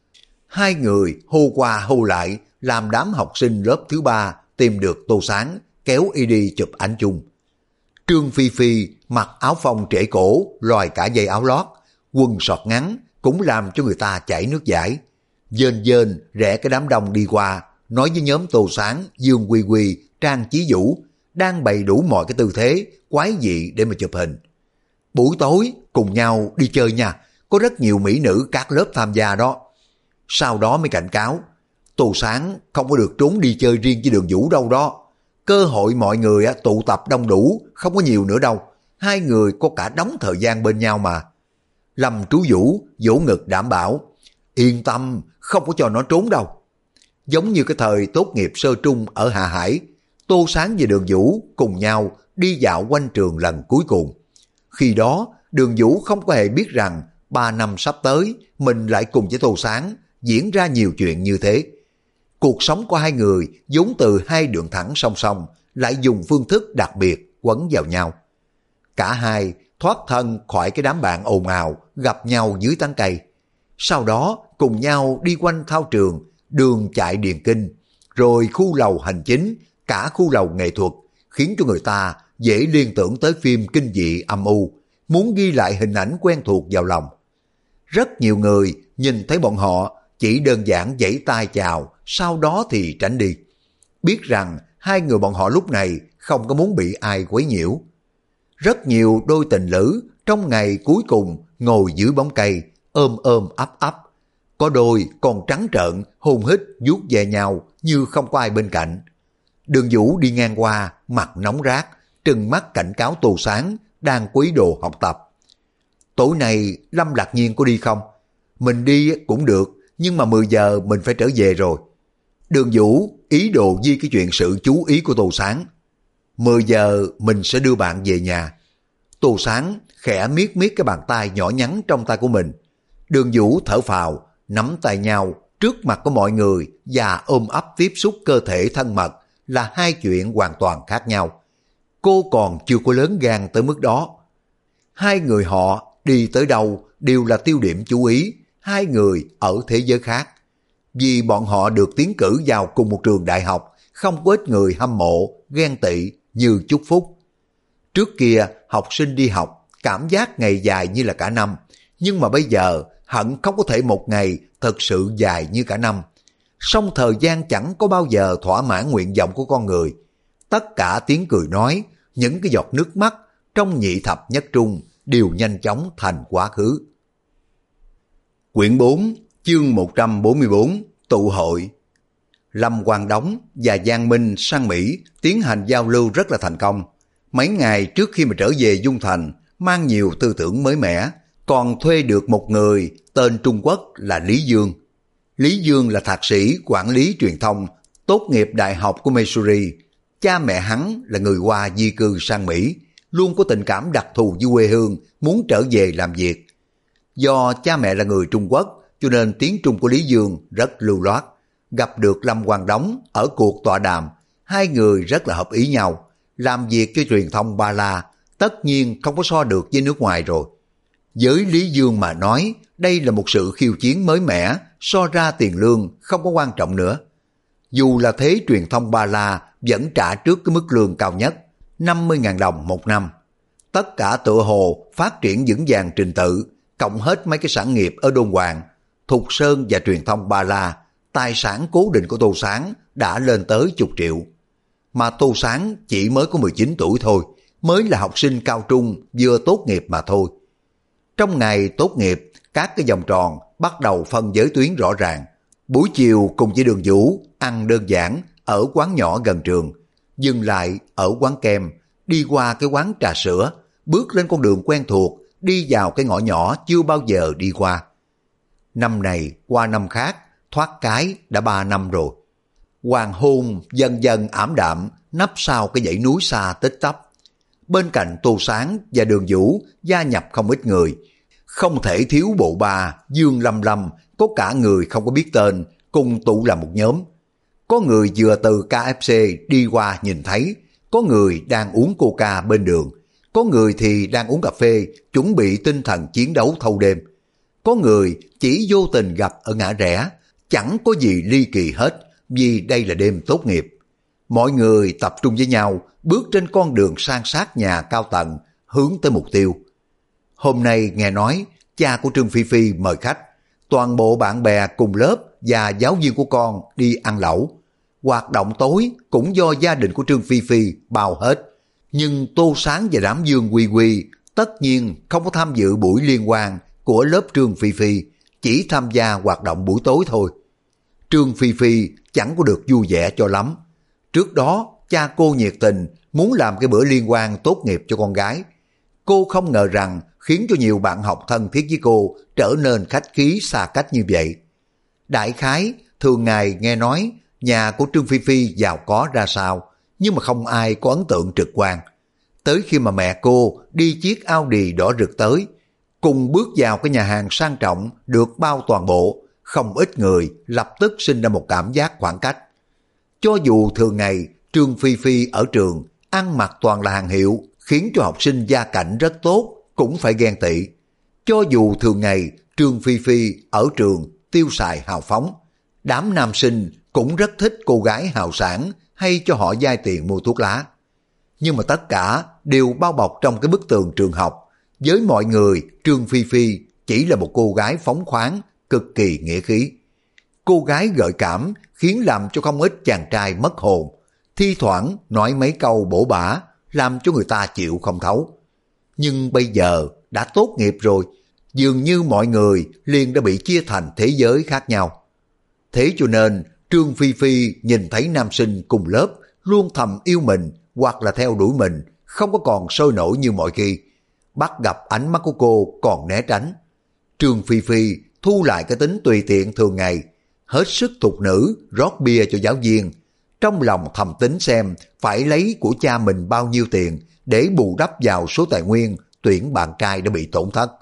Hai người hô qua hô lại, làm đám học sinh lớp thứ 3 tìm được Tô Sáng, kéo y đi chụp ảnh chung. Trương Phi Phi mặc áo phông trễ cổ, lòi cả dây áo lót, quần sọt ngắn cũng làm cho người ta chảy nước dãi. Dên dên rẽ cái đám đông đi qua, nói với nhóm Tô Sáng, Dương Quy Quy, Trang Chí Vũ đang bày đủ mọi cái tư thế quái dị để mà chụp hình. Buổi tối cùng nhau đi chơi nha, có rất nhiều mỹ nữ các lớp tham gia đó. Sau đó mới cảnh cáo, Tô Sáng không có được trốn đi chơi riêng với Đường Vũ đâu đó. Cơ hội mọi người tụ tập đông đủ, không có nhiều nữa đâu. Hai người có cả đống thời gian bên nhau mà. Lâm Trú Vũ vỗ ngực đảm bảo, yên tâm, không có cho nó trốn đâu. Giống như cái thời tốt nghiệp sơ trung ở Hạ Hải, Tô Sáng và Đường Vũ cùng nhau đi dạo quanh trường lần cuối cùng. Khi đó, Đường Vũ không có hề biết rằng 3 năm sắp tới mình lại cùng với Tô Sáng diễn ra nhiều chuyện như thế. Cuộc sống của hai người vốn từ hai đường thẳng song song lại dùng phương thức đặc biệt quấn vào nhau. Cả hai thoát thân khỏi cái đám bạn ồn ào gặp nhau dưới tán cây. Sau đó cùng nhau đi quanh thao trường, đường chạy điền kinh, rồi khu lầu hành chính, cả khu lầu nghệ thuật, khiến cho người ta dễ liên tưởng tới phim kinh dị âm u, muốn ghi lại hình ảnh quen thuộc vào lòng. Rất nhiều người nhìn thấy bọn họ chỉ đơn giản vẫy tay chào, sau đó thì tránh đi. Biết rằng hai người bọn họ lúc này không có muốn bị ai quấy nhiễu. Rất nhiều đôi tình lữ trong ngày cuối cùng ngồi dưới bóng cây, ôm ôm ấp ấp. Có đôi còn trắng trợn, hôn hít, vuốt về nhau như không có ai bên cạnh. Đường Vũ đi ngang qua, mặt nóng rát, trừng mắt cảnh cáo Tô Sáng đang quý đồ học tập. Tối nay Lâm Lạc Nhiên có đi không? Mình đi cũng được, nhưng mà 10 giờ mình phải trở về rồi. Đường Vũ ý đồ di cái chuyện sự chú ý của Tô Sáng. 10 giờ mình sẽ đưa bạn về nhà. Tô Sáng khẽ miết miết cái bàn tay nhỏ nhắn trong tay của mình. Đường Vũ thở phào, nắm tay nhau trước mặt của mọi người và ôm ấp tiếp xúc cơ thể thân mật là hai chuyện hoàn toàn khác nhau. Cô còn chưa có lớn gan tới mức đó. Hai người họ đi tới đâu đều là tiêu điểm chú ý, hai người ở thế giới khác. Vì bọn họ được tiến cử vào cùng một trường đại học, không có ít người hâm mộ, ghen tị như chúc phúc. Trước kia học sinh đi học, cảm giác ngày dài như là cả năm, nhưng mà bây giờ hận không có thể một ngày thật sự dài như cả năm. Song thời gian chẳng có bao giờ thỏa mãn nguyện vọng của con người. Tất cả tiếng cười nói, những cái giọt nước mắt trong nhị thập nhất trung đều nhanh chóng thành quá khứ. Quyển 4, chương 144, tụ hội. Lâm Quang Đống và Giang Minh sang Mỹ tiến hành giao lưu rất là thành công. Mấy ngày trước khi mà trở về Dung Thành, mang nhiều tư tưởng mới mẻ, còn thuê được một người tên Trung Quốc là Lý Dương. Lý Dương là thạc sĩ quản lý truyền thông, tốt nghiệp Đại học của Missouri. Cha mẹ hắn là người Hoa di cư sang Mỹ, luôn có tình cảm đặc thù với quê hương, muốn trở về làm việc. Do cha mẹ là người Trung Quốc, cho nên tiếng Trung của Lý Dương rất lưu loát. Gặp được Lâm Quang Đống ở cuộc tọa đàm, hai người rất là hợp ý nhau. Làm việc cho truyền thông Ba La, tất nhiên không có so được với nước ngoài rồi. Với Lý Dương mà nói, đây là một sự khiêu chiến mới mẻ, so ra tiền lương không có quan trọng nữa. Dù là thế truyền thông Ba La vẫn trả trước cái mức lương cao nhất, 50.000 đồng một năm. Tất cả tựa hồ phát triển vững vàng trình tự, cộng hết mấy cái sản nghiệp ở Đôn Hoàng, Thục Sơn và truyền thông Ba La, tài sản cố định của Tô Sáng đã lên tới chục triệu. Mà Tô Sáng chỉ mới có 19 tuổi thôi, mới là học sinh cao trung vừa tốt nghiệp mà thôi. Trong ngày tốt nghiệp, các cái vòng tròn bắt đầu phân giới tuyến rõ ràng. Buổi chiều cùng với Đường Vũ ăn đơn giản ở quán nhỏ gần trường, dừng lại ở quán kem, đi qua cái quán trà sữa, bước lên con đường quen thuộc, đi vào cái ngõ nhỏ chưa bao giờ đi qua. Năm này qua năm khác, thoát cái đã 3 năm rồi. Hoàng hôn dần dần ảm đạm, nấp sau cái dãy núi xa tích tắp. Bên cạnh Tô Sáng và Đường Vũ gia nhập không ít người. Không thể thiếu bộ ba Dương Lâm Lâm, có cả người không có biết tên, cùng tụ làm một nhóm. Có người vừa từ KFC đi qua nhìn thấy, có người đang uống coca bên đường, có người thì đang uống cà phê, chuẩn bị tinh thần chiến đấu thâu đêm. Có người chỉ vô tình gặp ở ngã rẽ, chẳng có gì ly kỳ hết, vì đây là đêm tốt nghiệp. Mọi người tập trung với nhau, bước trên con đường san sát nhà cao tầng, hướng tới mục tiêu. Hôm nay nghe nói, cha của Trương Phi Phi mời khách, toàn bộ bạn bè cùng lớp và giáo viên của con đi ăn lẩu. Hoạt động tối cũng do gia đình của Trương Phi Phi bao hết. Nhưng Tô Sáng và đám Dương Quy Quy tất nhiên không có tham dự buổi liên hoan của lớp Trương Phi Phi, chỉ tham gia hoạt động buổi tối thôi. Trương Phi Phi chẳng có được vui vẻ cho lắm. Trước đó, cha cô nhiệt tình muốn làm cái bữa liên hoan tốt nghiệp cho con gái. Cô không ngờ rằng khiến cho nhiều bạn học thân thiết với cô trở nên khách khí xa cách như vậy. Đại khái, thường ngày nghe nói nhà của Trương Phi Phi giàu có ra sao, nhưng mà không ai có ấn tượng trực quan. Tới khi mà mẹ cô đi chiếc Audi đỏ rực tới, cùng bước vào cái nhà hàng sang trọng được bao toàn bộ, không ít người lập tức sinh ra một cảm giác khoảng cách. Cho dù thường ngày Trương Phi Phi ở trường ăn mặc toàn là hàng hiệu, khiến cho học sinh gia cảnh rất tốt cũng phải ghen tị. Cho dù thường ngày Trương Phi Phi ở trường tiêu xài hào phóng, đám nam sinh cũng rất thích cô gái hào sản hay cho họ vay tiền mua thuốc lá. Nhưng mà tất cả đều bao bọc trong cái bức tường trường học. Với mọi người, Trương Phi Phi chỉ là một cô gái phóng khoáng, cực kỳ nghĩa khí. Cô gái gợi cảm khiến làm cho không ít chàng trai mất hồn. Thi thoảng nói mấy câu bổ bả, làm cho người ta chịu không thấu. Nhưng bây giờ đã tốt nghiệp rồi, dường như mọi người liền đã bị chia thành thế giới khác nhau. Thế cho nên Trương Phi Phi nhìn thấy nam sinh cùng lớp luôn thầm yêu mình hoặc là theo đuổi mình, không có còn sôi nổi như mọi khi. Bắt gặp ánh mắt của cô còn né tránh. Trương Phi Phi thu lại cái tính tùy tiện thường ngày, hết sức thục nữ rót bia cho giáo viên, trong lòng thầm tính xem phải lấy của cha mình bao nhiêu tiền để bù đắp vào số tài nguyên tuyển bạn trai đã bị tổn thất.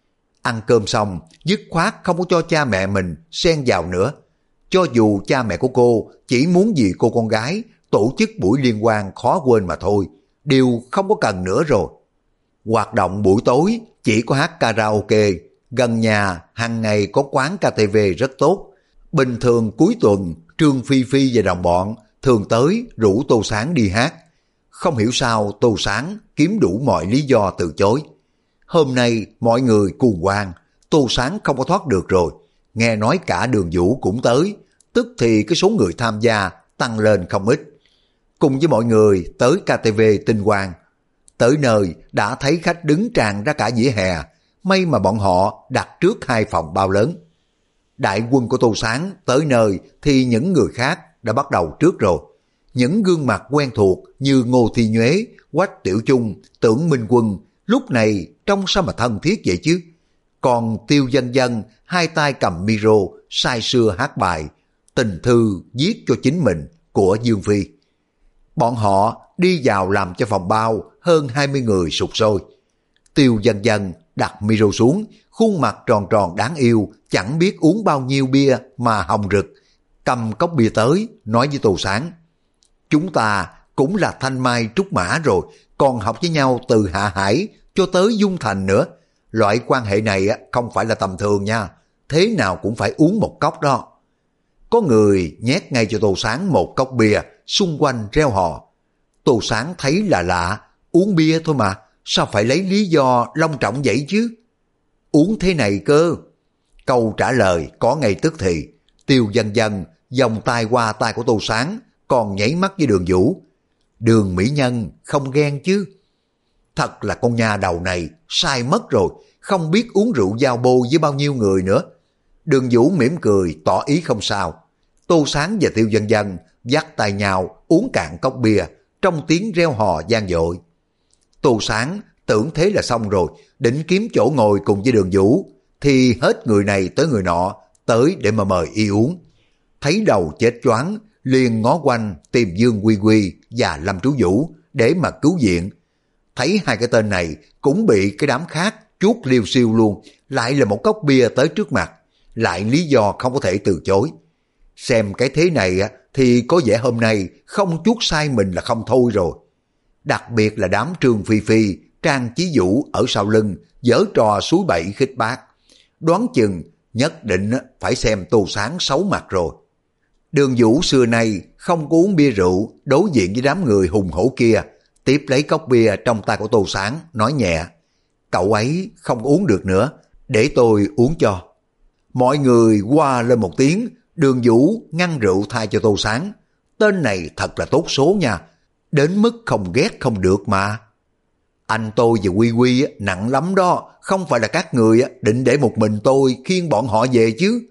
Ăn cơm xong, dứt khoát không có cho cha mẹ mình xen vào nữa. Cho dù cha mẹ của cô chỉ muốn vì cô con gái tổ chức buổi liên hoan khó quên mà thôi, đều không có cần nữa rồi. Hoạt động buổi tối chỉ có hát karaoke, gần nhà hàng ngày có quán KTV rất tốt. Bình thường cuối tuần Trương Phi Phi và đồng bọn thường tới rủ Tô Sáng đi hát. Không hiểu sao Tô Sáng kiếm đủ mọi lý do từ chối. Hôm nay mọi người cuồng hoan, Tô Sáng không có thoát được rồi. Nghe nói cả Đường Vũ cũng tới, tức thì cái số người tham gia tăng lên không ít. Cùng với mọi người tới KTV Tinh Quang. Tới nơi đã thấy khách đứng tràn ra cả vỉa hè, may mà bọn họ đặt trước 2 phòng bao lớn. Đại quân của Tô Sáng tới nơi thì những người khác đã bắt đầu trước rồi. Những gương mặt quen thuộc như Ngô Thi Nhuế, Quách Tiểu Chung, Tưởng Minh Quân lúc này trông sao mà thân thiết vậy chứ. Còn Tiêu Dân Dân 2 tay cầm micro say sưa hát bài tình thư viết cho chính mình của Dương Phi. Bọn họ đi vào làm cho phòng bao hơn 20 người sục sôi. Tiêu Dân Dân đặt micro xuống, khuôn mặt tròn tròn đáng yêu, chẳng biết uống bao nhiêu bia mà hồng rực, cầm cốc bia tới, nói với Tô Sáng: chúng ta cũng là thanh mai trúc mã rồi, còn học với nhau từ Hạ Hải cho tới Dung Thành nữa. Loại quan hệ này không phải là tầm thường nha, thế nào cũng phải uống một cốc đó. Có người nhét ngay cho Tô Sáng một cốc bia, xung quanh reo hò. Tô Sáng thấy là lạ, uống bia thôi mà, sao phải lấy lý do long trọng vậy chứ? Uống thế này cơ. Câu trả lời có ngay tức thì. Tiêu Dân Dân vòng tay qua tay của Tô Sáng, còn nhảy mắt với Đường Vũ. Đường mỹ nhân không ghen chứ? Thật là con nha đầu này sai mất rồi, không biết uống rượu giao bô với bao nhiêu người nữa. Đường Vũ mỉm cười tỏ ý không sao. Tô Sáng và Tiêu Dân Dân dắt tay nhau uống cạn cốc bia, trong tiếng reo hò vang dội. Tô Sáng tưởng thế là xong rồi, định kiếm chỗ ngồi cùng với Đường Vũ, thì hết người này tới người nọ tới để mà mời y uống. Thấy đầu chết choáng, liền ngó quanh tìm Dương Quy Quy và Lâm Trú Vũ để mà cứu viện. Thấy 2 cái tên này cũng bị cái đám khác chuốt liêu xiêu luôn, lại là một cốc bia tới trước mặt, lại lý do không có thể từ chối. Xem cái thế này thì có vẻ hôm nay không chuốt sai mình là không thôi rồi. Đặc biệt là đám Trương Phi Phi, Trang Chí Vũ ở sau lưng giở trò suối bậy khích bác, đoán chừng nhất định phải xem Tô Sáng xấu mặt rồi. Đường Vũ xưa nay không có uống bia rượu, đối diện với đám người hùng hổ kia, tiếp lấy cốc bia trong tay của Tô Sáng, nói nhẹ: cậu ấy không uống được nữa, để tôi uống cho. Mọi người qua lên một tiếng. Đường Vũ ngăn rượu thay cho Tô Sáng. Tên này thật là tốt số nha, đến mức không ghét không được mà. Anh tôi và Quy Quy nặng lắm đó, không phải là các người định để một mình tôi khiêng bọn họ về chứ.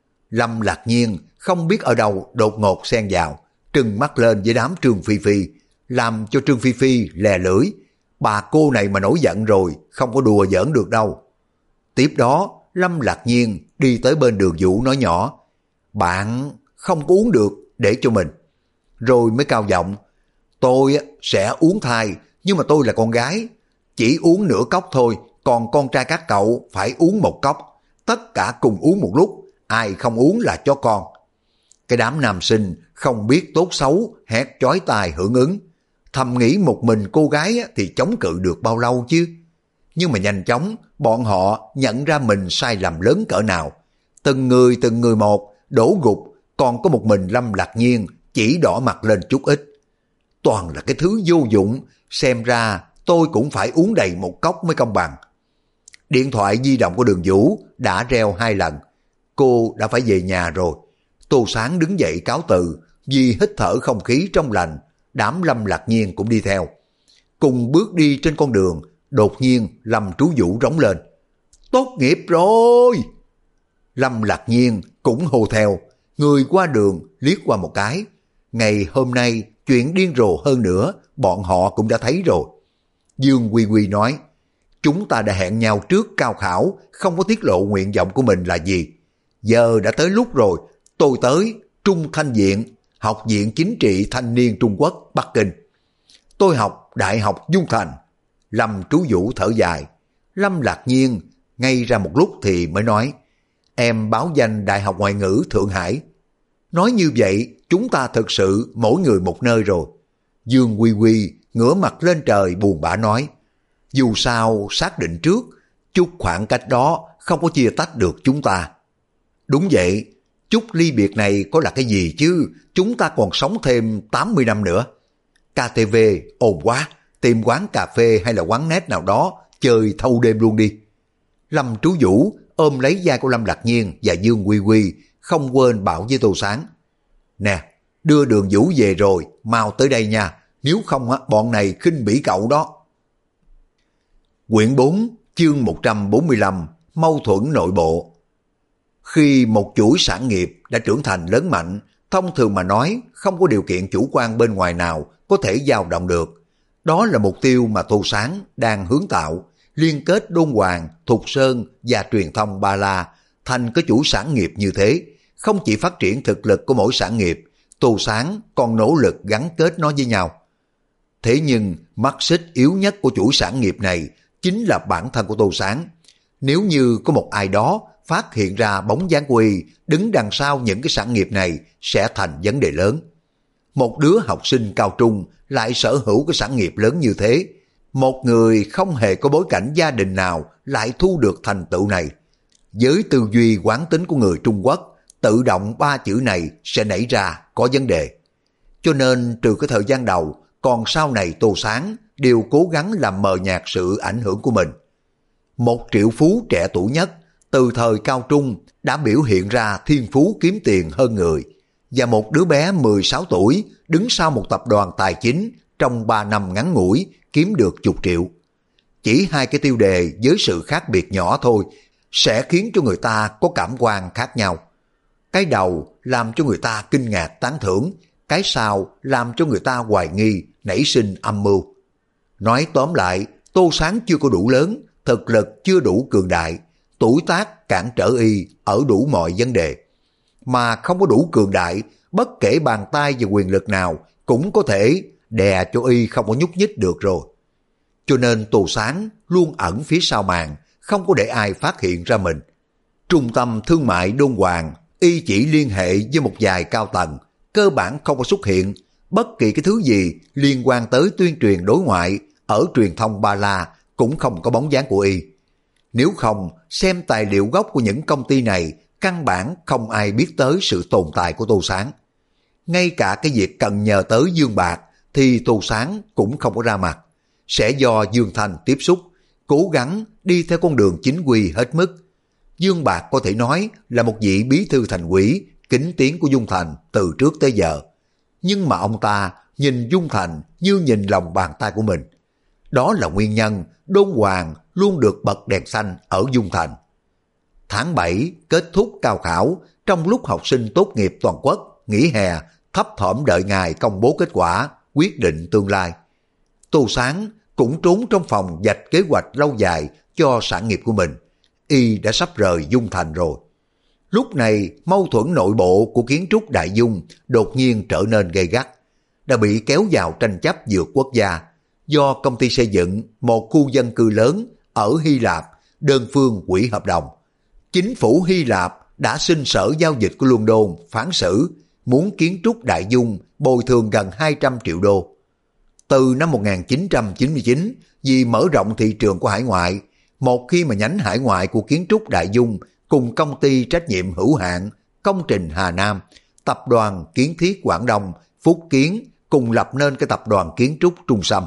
Lâm Lạc Nhiên không biết ở đâu đột ngột xen vào, trừng mắt lên với đám Trương Phi Phi, làm cho Trương Phi Phi lè lưỡi. Bà cô này mà nổi giận rồi, không có đùa giỡn được đâu. Tiếp đó, Lâm Lạc Nhiên đi tới bên Đường Vũ nói nhỏ: bạn không có uống được, để cho mình. Rồi mới cao giọng: tôi sẽ uống thay, nhưng mà tôi là con gái, chỉ uống nửa cốc thôi, còn con trai các cậu phải uống một cốc, tất cả cùng uống một lúc, ai không uống là cho con. Cái đám nam sinh không biết tốt xấu hét chói tai hưởng ứng, thầm nghĩ một mình cô gái thì chống cự được bao lâu chứ. Nhưng mà nhanh chóng bọn họ nhận ra mình sai lầm lớn cỡ nào, từng người một đổ gục, còn có một mình Lâm Lạc Nhiên chỉ đỏ mặt lên chút ít. Toàn là cái thứ vô dụng, xem ra tôi cũng phải uống đầy một cốc mới công bằng. Điện thoại di động của Đường Vũ đã reo 2 lần, cô đã phải về nhà rồi. Tô Sáng đứng dậy cáo từ, vì hít thở không khí trong lành, đám Lâm Lạc Nhiên cũng đi theo. Cùng bước đi trên con đường, đột nhiên Lâm Trú Vũ rống lên: tốt nghiệp rồi! Lâm Lạc Nhiên cũng hô theo, người qua đường liếc qua một cái. Ngày hôm nay chuyện điên rồ hơn nữa, bọn họ cũng đã thấy rồi. Dương Quy Quy nói: chúng ta đã hẹn nhau trước cao khảo, không có tiết lộ nguyện vọng của mình là gì. Giờ đã tới lúc rồi, tôi tới Trung Thanh Viện, Học viện Chính trị Thanh niên Trung Quốc, Bắc Kinh. Tôi học Đại học Dung Thành. Lâm Trú Vũ thở dài. Lâm Lạc Nhiên ngay ra một lúc thì mới nói: em báo danh Đại học Ngoại ngữ Thượng Hải. Nói như vậy, chúng ta thực sự mỗi người một nơi rồi. Dương Quy Quy ngửa mặt lên trời buồn bã nói: dù sao xác định trước, chút khoảng cách đó không có chia tách được chúng ta. Đúng vậy, chút ly biệt này có là cái gì chứ, chúng ta còn sống thêm 80 năm nữa. KTV ồn quá, tìm quán cà phê hay là quán net nào đó chơi thâu đêm luôn đi. Lâm Trú Vũ ôm lấy vai của Lâm Lạc Nhiên và Dương Quy Quy, không quên bảo với Tô Sáng: nè, đưa Đường Vũ về rồi, mau tới đây nha, nếu không bọn này khinh bỉ cậu đó. Quyển 4, chương 145, mâu thuẫn nội bộ. Khi một chuỗi sản nghiệp đã trưởng thành lớn mạnh, thông thường mà nói không có điều kiện chủ quan bên ngoài nào có thể dao động được. Đó là mục tiêu mà Tô Sáng đang hướng tạo, liên kết Đôn Hoàng, Thục Sơn và truyền thông Ba La thành cái chuỗi sản nghiệp như thế. Không chỉ phát triển thực lực của mỗi sản nghiệp, Tô Sáng còn nỗ lực gắn kết nó với nhau. Thế nhưng mắt xích yếu nhất của chuỗi sản nghiệp này chính là bản thân của Tô Sáng. Nếu như có một ai đó phát hiện ra bóng dáng của y đứng đằng sau những cái sản nghiệp này sẽ thành vấn đề lớn. Một đứa học sinh cao trung lại sở hữu cái sản nghiệp lớn như thế. Một người không hề có bối cảnh gia đình nào lại thu được thành tựu này. Với tư duy quán tính của người Trung Quốc, tự động ba chữ này sẽ nảy ra có vấn đề. Cho nên trừ cái thời gian đầu, còn sau này Tô Sáng đều cố gắng làm mờ nhạt sự ảnh hưởng của mình. Một triệu phú trẻ tuổi nhất, từ thời cao trung đã biểu hiện ra thiên phú kiếm tiền hơn người, và một đứa bé 16 tuổi đứng sau một tập đoàn tài chính trong 3 năm ngắn ngủi kiếm được chục triệu. Chỉ hai cái tiêu đề với sự khác biệt nhỏ thôi sẽ khiến cho người ta có cảm quan khác nhau. Cái đầu làm cho người ta kinh ngạc tán thưởng, cái sau làm cho người ta hoài nghi, nảy sinh âm mưu. Nói tóm lại, Tô Sáng chưa có đủ lớn, thực lực chưa đủ cường đại, tuổi tác cản trở y ở đủ mọi vấn đề. Mà không có đủ cường đại, bất kể bàn tay và quyền lực nào cũng có thể đè cho y không có nhúc nhích được rồi. Cho nên Tô Sáng luôn ẩn phía sau màn, không có để ai phát hiện ra mình. Trung tâm thương mại Đôn Hoàng, y chỉ liên hệ với một vài cao tầng, cơ bản không có xuất hiện. Bất kỳ cái thứ gì liên quan tới tuyên truyền đối ngoại ở truyền thông Ba La cũng không có bóng dáng của y. Nếu không, xem tài liệu gốc của những công ty này, căn bản không ai biết tới sự tồn tại của Tô Sáng. Ngay cả cái việc cần nhờ tới Dương Bạc thì Tô Sáng cũng không có ra mặt. Sẽ do Dương Thành tiếp xúc, cố gắng đi theo con đường chính quy hết mức. Dương Bạc có thể nói là một vị bí thư thành ủy kính tiếng của Dung Thành từ trước tới giờ. Nhưng mà ông ta nhìn Dung Thành như nhìn lòng bàn tay của mình. Đó là nguyên nhân Đôn Hoàng luôn được bật đèn xanh ở Dung Thành. Tháng 7 kết thúc cao khảo, trong lúc học sinh tốt nghiệp toàn quốc, nghỉ hè, thấp thỏm đợi ngày công bố kết quả, quyết định tương lai. Tô Sáng cũng trốn trong phòng vạch kế hoạch lâu dài cho sản nghiệp của mình. Y đã sắp rời Dung Thành rồi. Lúc này, mâu thuẫn nội bộ của kiến trúc Đại Dung đột nhiên trở nên gay gắt, đã bị kéo vào tranh chấp vượt quốc gia, do công ty xây dựng một khu dân cư lớn ở Hy Lạp đơn phương hủy hợp đồng. Chính phủ Hy Lạp đã xin Sở Giao dịch của London phán xử, muốn kiến trúc Đại Dung bồi thường gần 200 triệu đô. Từ năm 1999, vì mở rộng thị trường của hải ngoại, một khi mà nhánh hải ngoại của kiến trúc Đại Dung cùng công ty trách nhiệm hữu hạn Công trình Hà Nam, tập đoàn Kiến thiết Quảng Đông, Phúc Kiến cùng lập nên cái tập đoàn kiến trúc Trung Sâm.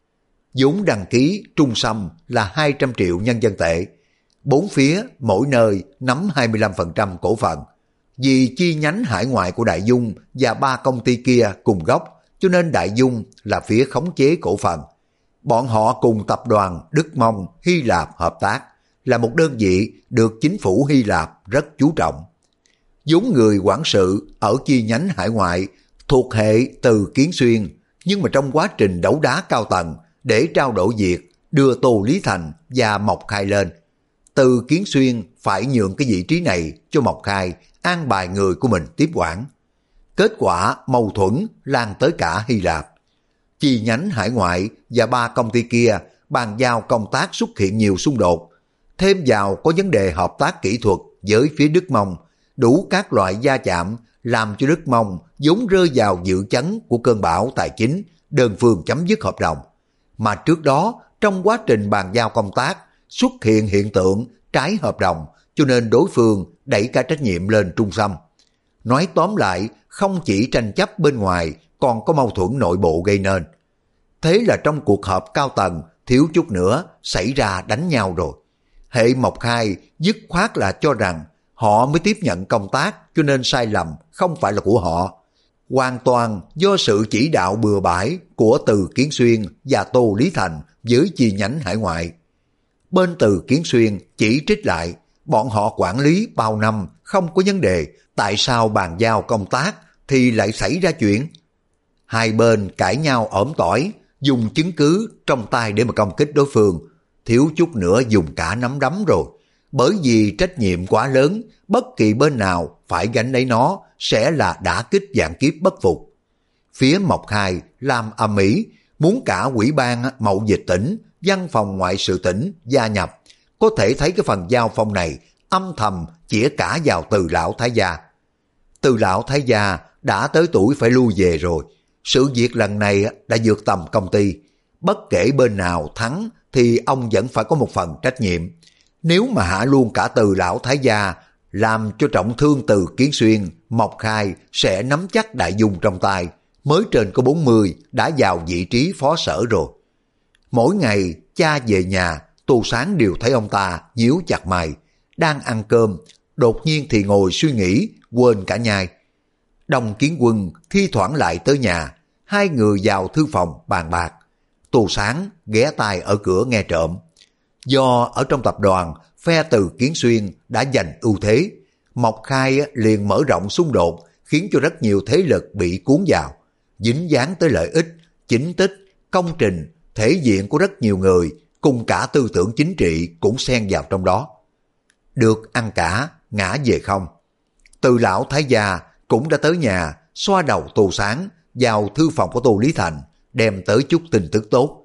Vốn đăng ký Trung Sâm là 200 triệu nhân dân tệ. Bốn phía mỗi nơi nắm 25% cổ phần. Vì chi nhánh hải ngoại của Đại Dung và 3 công ty kia cùng gốc, cho nên Đại Dung là phía khống chế cổ phần. Bọn họ cùng tập đoàn Đức Mông Hy Lạp hợp tác, là một đơn vị được chính phủ Hy Lạp rất chú trọng. Vốn người quản sự ở chi nhánh hải ngoại thuộc hệ Từ Kiến Xuyên, nhưng mà trong quá trình đấu đá cao tầng để trao đổi việc đưa Tô Lý Thành và Mộc Khai lên, Từ Kiến Xuyên phải nhượng cái vị trí này cho Mộc Khai an bài người của mình tiếp quản. Kết quả mâu thuẫn lan tới cả Hy Lạp. Chi nhánh hải ngoại và 3 công ty kia bàn giao công tác xuất hiện nhiều xung đột. Thêm vào có vấn đề hợp tác kỹ thuật với phía Đức Mông, đủ các loại va chạm làm cho Đức Mông vốn rơi vào dự chấn của cơn bão tài chính, đơn phương chấm dứt hợp đồng. Mà trước đó, trong quá trình bàn giao công tác, xuất hiện hiện tượng trái hợp đồng, cho nên đối phương đẩy cả trách nhiệm lên Trung Sâm. Nói tóm lại, không chỉ tranh chấp bên ngoài, còn có mâu thuẫn nội bộ gây nên. Thế là trong cuộc họp cao tầng, thiếu chút nữa xảy ra đánh nhau rồi. Hệ Mộc Khai dứt khoát là cho rằng họ mới tiếp nhận công tác, cho nên sai lầm không phải là của họ. Hoàn toàn do sự chỉ đạo bừa bãi của Từ Kiến Xuyên và Tô Lý Thành với chi nhánh hải ngoại. Bên Từ Kiến Xuyên chỉ trích lại, bọn họ quản lý bao năm không có vấn đề, tại sao bàn giao công tác thì lại xảy ra chuyện? Hai bên cãi nhau ỏm tỏi, dùng chứng cứ trong tay để mà công kích đối phương, thiếu chút nữa dùng cả nắm đấm rồi. Bởi vì trách nhiệm quá lớn, bất kỳ bên nào phải gánh lấy nó sẽ là đả kích vạn kiếp bất phục. Phía Mộc Khai làm ầm ĩ, muốn cả ủy ban mậu dịch tỉnh, văn phòng ngoại sự tỉnh gia nhập. Có thể thấy cái phần giao phong này âm thầm chĩa cả vào Từ lão thái gia. Từ lão thái gia đã tới tuổi phải lui về rồi. Sự việc lần này đã vượt tầm công ty. Bất kể bên nào thắng thì ông vẫn phải có một phần trách nhiệm. Nếu mà hạ luôn cả Từ lão thái gia, làm cho trọng thương Từ Kiến Xuyên, Mộc Khai sẽ nắm chắc đại dung trong tay. Mới trên có 40 đã vào vị trí phó sở rồi. Mỗi ngày cha về nhà, Tô Sáng đều thấy ông ta nhíu chặt mày, đang ăn cơm, đột nhiên thì ngồi suy nghĩ, quên cả nhai. Đồng Kiến Quân thi thoảng lại tới nhà, hai người vào thư phòng bàn bạc. Tô Sáng ghé tai ở cửa nghe trộm. Do ở trong tập đoàn, phe Từ Kiến Xuyên đã giành ưu thế, Mộc Khai liền mở rộng xung đột, khiến cho rất nhiều thế lực bị cuốn vào, dính dáng tới lợi ích, chính tích, công trình, thể diện của rất nhiều người, cùng cả tư tưởng chính trị cũng xen vào trong đó. Được ăn cả, ngã về không. Từ lão thái gia cũng đã tới nhà, xoa đầu Tô Sáng, vào thư phòng của Tô Lý Thành, đem tới chút tin tức tốt.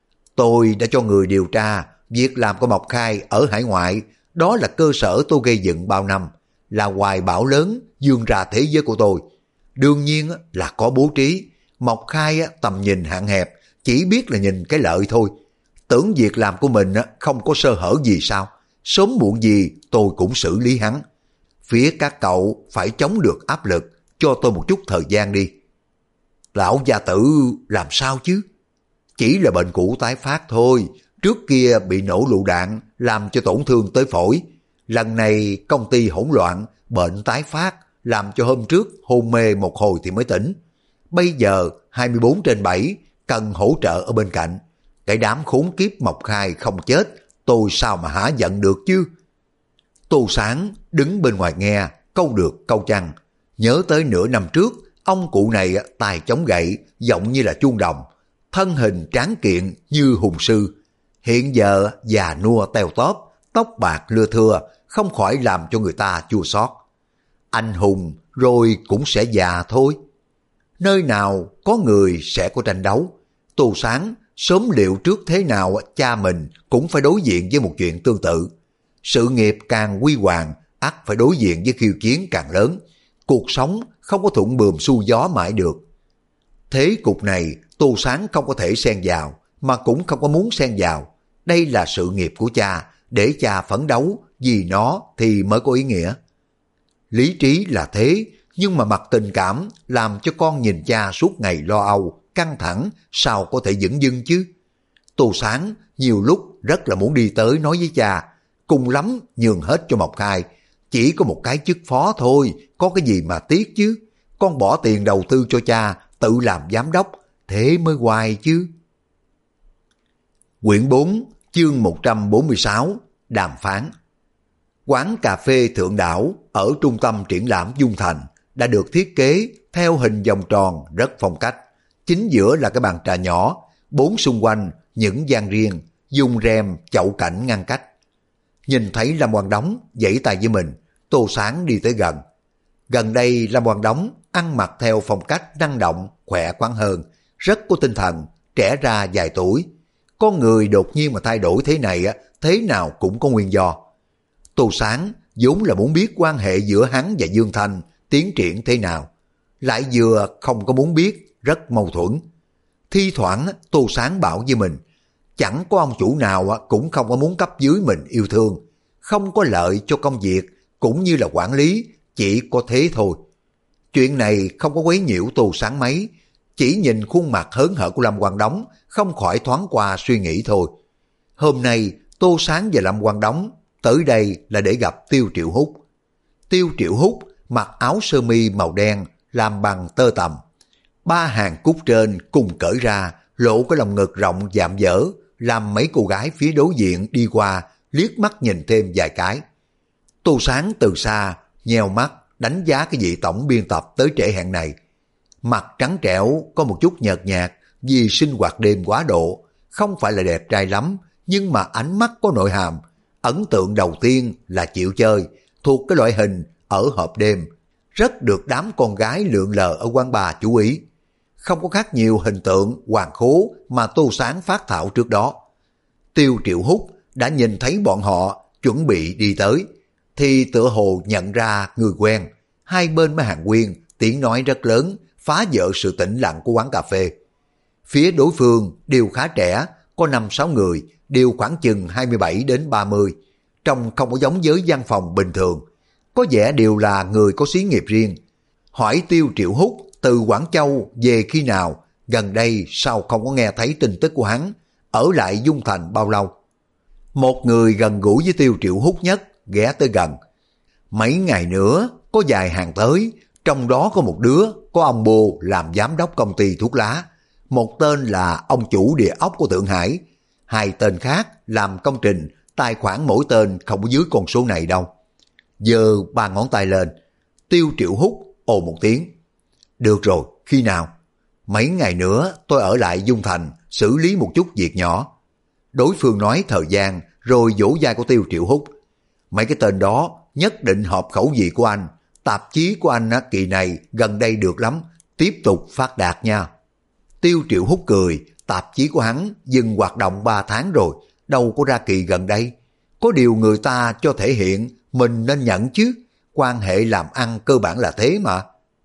Tôi đã cho người điều tra việc làm của Mộc Khai ở hải ngoại, đó là cơ sở tôi gây dựng bao năm, là hoài bão lớn vươn ra thế giới của tôi. Đương nhiên là có bố trí. Mộc Khai tầm nhìn hạn hẹp, chỉ biết là nhìn cái lợi thôi. Tưởng việc làm của mình không có sơ hở gì sao? Sớm muộn gì tôi cũng xử lý hắn. Phía các cậu phải chống được áp lực, cho tôi một chút thời gian đi. Lão gia tử làm sao chứ? Chỉ là bệnh cũ tái phát thôi. Trước kia bị nổ lựu đạn làm cho tổn thương tới phổi. Lần này công ty hỗn loạn, bệnh tái phát, làm cho hôm trước hôn mê một hồi thì mới tỉnh. Bây giờ 24/7 cần hỗ trợ ở bên cạnh. Cái đám khốn kiếp Mộc Khai không chết, tôi sao mà hả giận được chứ? Tô Sáng đứng bên ngoài nghe, câu được câu chăng. Nhớ tới nửa năm trước, ông cụ này tài chống gậy, giọng như là chuông đồng, thân hình tráng kiện như hùng sư. Hiện giờ già nua teo tóp, tóc bạc lưa thưa, không khỏi làm cho người ta chua xót. Anh hùng rồi cũng sẽ già thôi. Nơi nào có người sẽ có tranh đấu. Tô Sáng sớm liệu trước thế nào cha mình cũng phải đối diện với một chuyện tương tự. Sự nghiệp càng huy hoàng, ắt phải đối diện với khiêu chiến càng lớn. Cuộc sống không có thuận buồm xuôi gió mãi được. Thế cục này Tô Sáng không có thể xen vào, mà cũng không có muốn xen vào. Đây là sự nghiệp của cha, để cha phấn đấu, vì nó thì mới có ý nghĩa. Lý trí là thế, nhưng mà mặt tình cảm làm cho con nhìn cha suốt ngày lo âu, căng thẳng, sao có thể vững dưng chứ? Tô Sáng nhiều lúc rất là muốn đi tới nói với cha, cùng lắm nhường hết cho Mộc Khai. Chỉ có một cái chức phó thôi, có cái gì mà tiếc chứ? Con bỏ tiền đầu tư cho cha, tự làm giám đốc, thế mới hoài chứ. Quyển 4, chương 146, đàm phán. Quán cà phê Thượng Đảo ở trung tâm triển lãm Dung Thành đã được thiết kế theo hình vòng tròn rất phong cách. Chính giữa là cái bàn trà nhỏ, bốn xung quanh những gian riêng, dùng rèm chậu cảnh ngăn cách. Nhìn thấy Lâm Quang Đống giãy tay với mình, Tô Sáng đi tới gần. Gần đây Lâm Quang Đống ăn mặc theo phong cách năng động, khỏe khoắn hơn, rất có tinh thần, trẻ ra vài tuổi. Con người đột nhiên mà thay đổi thế này, thế nào cũng có nguyên do. Tô Sáng vốn là muốn biết quan hệ giữa hắn và Dương Thanh tiến triển thế nào, lại vừa không có muốn biết, rất mâu thuẫn. Thi thoảng Tô Sáng bảo với mình, chẳng có ông chủ nào cũng không có muốn cấp dưới mình yêu thương, không có lợi cho công việc cũng như là quản lý, chỉ có thế thôi. Chuyện này không có quấy nhiễu Tô Sáng mấy, chỉ nhìn khuôn mặt hớn hở của Lâm Quang Đống, không khỏi thoáng qua suy nghĩ thôi. Hôm nay Tô Sáng và Lâm Quang Đống tới đây là để gặp Tiêu Triệu Húc. Tiêu Triệu Húc mặc áo sơ mi màu đen làm bằng tơ tằm, ba hàng cúc trên cùng cởi ra, lộ cái lồng ngực rộng dạm dở, làm mấy cô gái phía đối diện đi qua liếc mắt nhìn thêm vài cái. Tô Sáng từ xa nheo mắt đánh giá cái vị tổng biên tập tới trễ hẹn này. Mặt trắng trẻo, có một chút nhợt nhạt vì sinh hoạt đêm quá độ, không phải là đẹp trai lắm, nhưng mà ánh mắt có nội hàm. Ấn tượng đầu tiên là chịu chơi, thuộc cái loại hình ở hộp đêm, rất được đám con gái lượn lờ ở quán bar chú ý. Không có khác nhiều hình tượng hoàng khố mà Tô Sáng phát thảo trước đó. Tiêu Triệu Húc đã nhìn thấy bọn họ chuẩn bị đi tới, thì tựa hồ nhận ra người quen. Hai bên mới hàng quyên, tiếng nói rất lớn, phá vỡ sự tĩnh lặng của quán cà phê. Phía đối phương đều khá trẻ, có 5-6 người, đều khoảng chừng 27 đến 30, trông không có giống với văn phòng bình thường. Có vẻ đều là người có xí nghiệp riêng. Hỏi Tiêu Triệu Húc từ Quảng Châu về khi nào, gần đây sao không có nghe thấy tin tức của hắn, ở lại Dung Thành bao lâu. Một người gần gũi với Tiêu Triệu Húc nhất ghé tới gần. Mấy ngày nữa có vài hàng tới, trong đó có một đứa có ông bồ làm giám đốc công ty thuốc lá, một tên là ông chủ địa ốc của Thượng Hải, hai tên khác làm công trình, tài khoản mỗi tên không có dưới con số này đâu. Giơ 3 ngón tay lên. Tiêu Triệu Húc ồ một tiếng. Được rồi, khi nào? Mấy ngày nữa tôi ở lại Dung Thành xử lý một chút việc nhỏ. Đối phương nói thời gian rồi vỗ vai của Tiêu Triệu Húc. Mấy cái tên đó nhất định hợp khẩu vị của anh. Tạp chí của anh kỳ này gần đây được lắm, tiếp tục phát đạt nha. Tiêu Triệu Húc cười, tạp chí của hắn dừng hoạt động 3 tháng rồi, đâu có ra kỳ gần đây. Có điều người ta cho thể hiện, mình nên nhận chứ, quan hệ làm ăn cơ bản là thế mà.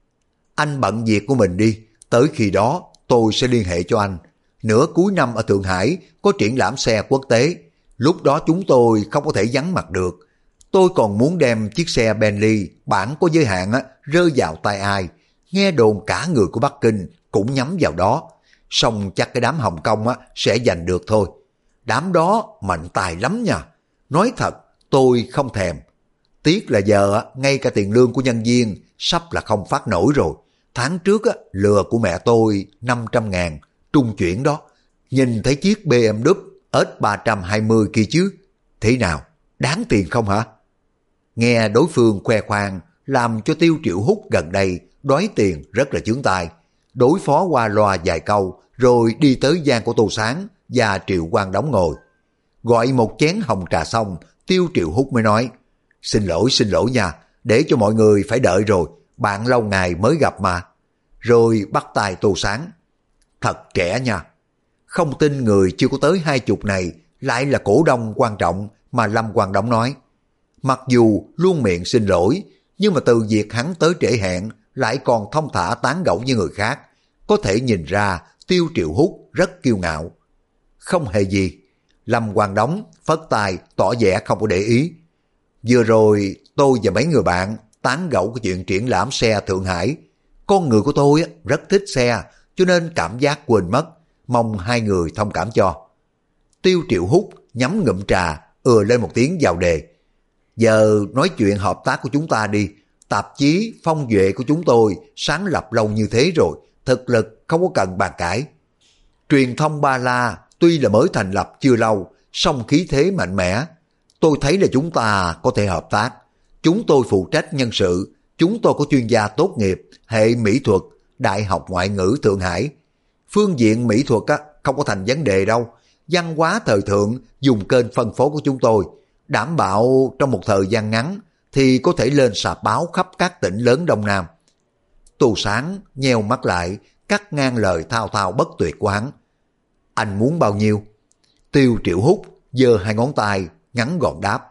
Anh bận việc của mình đi, tới khi đó tôi sẽ liên hệ cho anh. Nửa cuối năm ở Thượng Hải có triển lãm xe quốc tế, lúc đó chúng tôi không có thể vắng mặt được. Tôi còn muốn đem chiếc xe Bentley bản có giới hạn rơi vào tay ai, nghe đồn cả người của Bắc Kinh cũng nhắm vào đó. Xong chắc cái đám Hồng Kông sẽ giành được thôi. Đám đó mạnh tài lắm nha. Nói thật, tôi không thèm. Tiếc là giờ ngay cả tiền lương của nhân viên sắp là không phát nổi rồi. Tháng trước lừa của mẹ tôi 500.000 trung chuyển đó. Nhìn thấy chiếc BMW S320 kia chứ. Thế nào? Đáng tiền không hả? Nghe đối phương khoe khoang làm cho Tiêu Triệu Húc gần đây đói tiền rất là chướng tai. Đối phó qua loa vài câu rồi đi tới gian của Tô Sáng và Triệu Quang Đống ngồi. Gọi một chén hồng trà xong, Tiêu Triệu Húc mới nói: xin lỗi nha, để cho mọi người phải đợi rồi, bạn lâu ngày mới gặp mà. Rồi bắt tay Tô Sáng: thật trẻ nha. Không tin người chưa có tới 20 này lại là cổ đông quan trọng mà Lâm Quang Đống nói. Mặc dù luôn miệng xin lỗi, nhưng mà từ việc hắn tới trễ hẹn lại còn thông thả tán gẫu với người khác, có thể nhìn ra Tiêu Triệu Húc rất kiêu ngạo. Không hề gì. Lâm Quang Đống phất tay tỏ vẻ không có để ý. Vừa rồi tôi và mấy người bạn tán gẫu cái chuyện triển lãm xe Thượng Hải. Con người của tôi rất thích xe, cho nên cảm giác quên mất, mong hai người thông cảm cho. Tiêu Triệu Húc nhắm ngụm trà, lên một tiếng vào đề. Giờ nói chuyện hợp tác của chúng ta đi. Tạp chí Phong Duệ của chúng tôi sáng lập lâu như thế rồi, thực lực không có cần bàn cãi. Truyền thông Ba La tuy là mới thành lập chưa lâu, song khí thế mạnh mẽ. Tôi thấy là chúng ta có thể hợp tác. Chúng tôi phụ trách nhân sự, chúng tôi có chuyên gia tốt nghiệp hệ mỹ thuật, Đại học Ngoại ngữ Thượng Hải. Phương diện mỹ thuật không có thành vấn đề đâu. Văn hóa thời thượng dùng kênh phân phối của chúng tôi, đảm bảo trong một thời gian ngắn thì có thể lên sạp báo khắp các tỉnh lớn Đông Nam. Tô Sáng nheo mắt lại, cắt ngang lời thao thao bất tuyệt của hắn. Anh muốn bao nhiêu? Tiêu Triệu Húc giơ 2 ngón tay ngắn gọn đáp.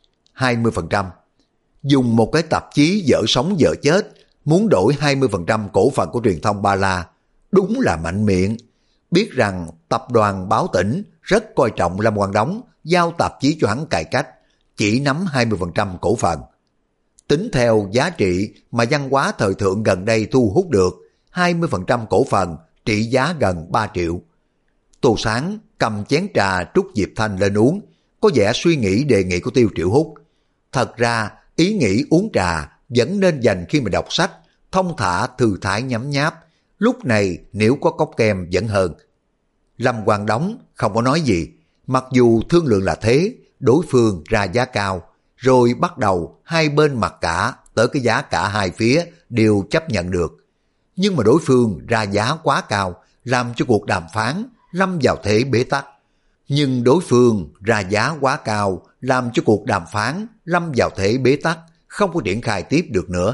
20%. Dùng một cái tạp chí dở sống dở chết, muốn đổi 20% cổ phần của truyền thông Ba La. Đúng là mạnh miệng. Biết rằng tập đoàn Báo Tỉnh rất coi trọng Lâm Quang Đống, giao tạp chí cho hắn cải cách, chỉ nắm 20% cổ phần. Tính theo giá trị mà văn hóa thời thượng gần đây thu hút được, 20% cổ phần trị giá gần 3 triệu. Tô Sáng cầm chén trà trút Diệp Thanh lên uống, có vẻ suy nghĩ đề nghị của Tiêu Triệu Húc. Thật ra ý nghĩ uống trà vẫn nên dành khi mà đọc sách, thông thả thư thái nhấm nháp. Lúc này nếu có cốc kem vẫn hơn. Lâm Quang Đống không có nói gì, mặc dù thương lượng là thế, đối phương ra giá cao, rồi bắt đầu hai bên mặc cả tới cái giá cả hai phía đều chấp nhận được. Nhưng mà đối phương ra giá quá cao, làm cho cuộc đàm phán lâm vào thế bế tắc. Nhưng đối phương ra giá quá cao, làm cho cuộc đàm phán lâm vào thế bế tắc, không có triển khai tiếp được nữa.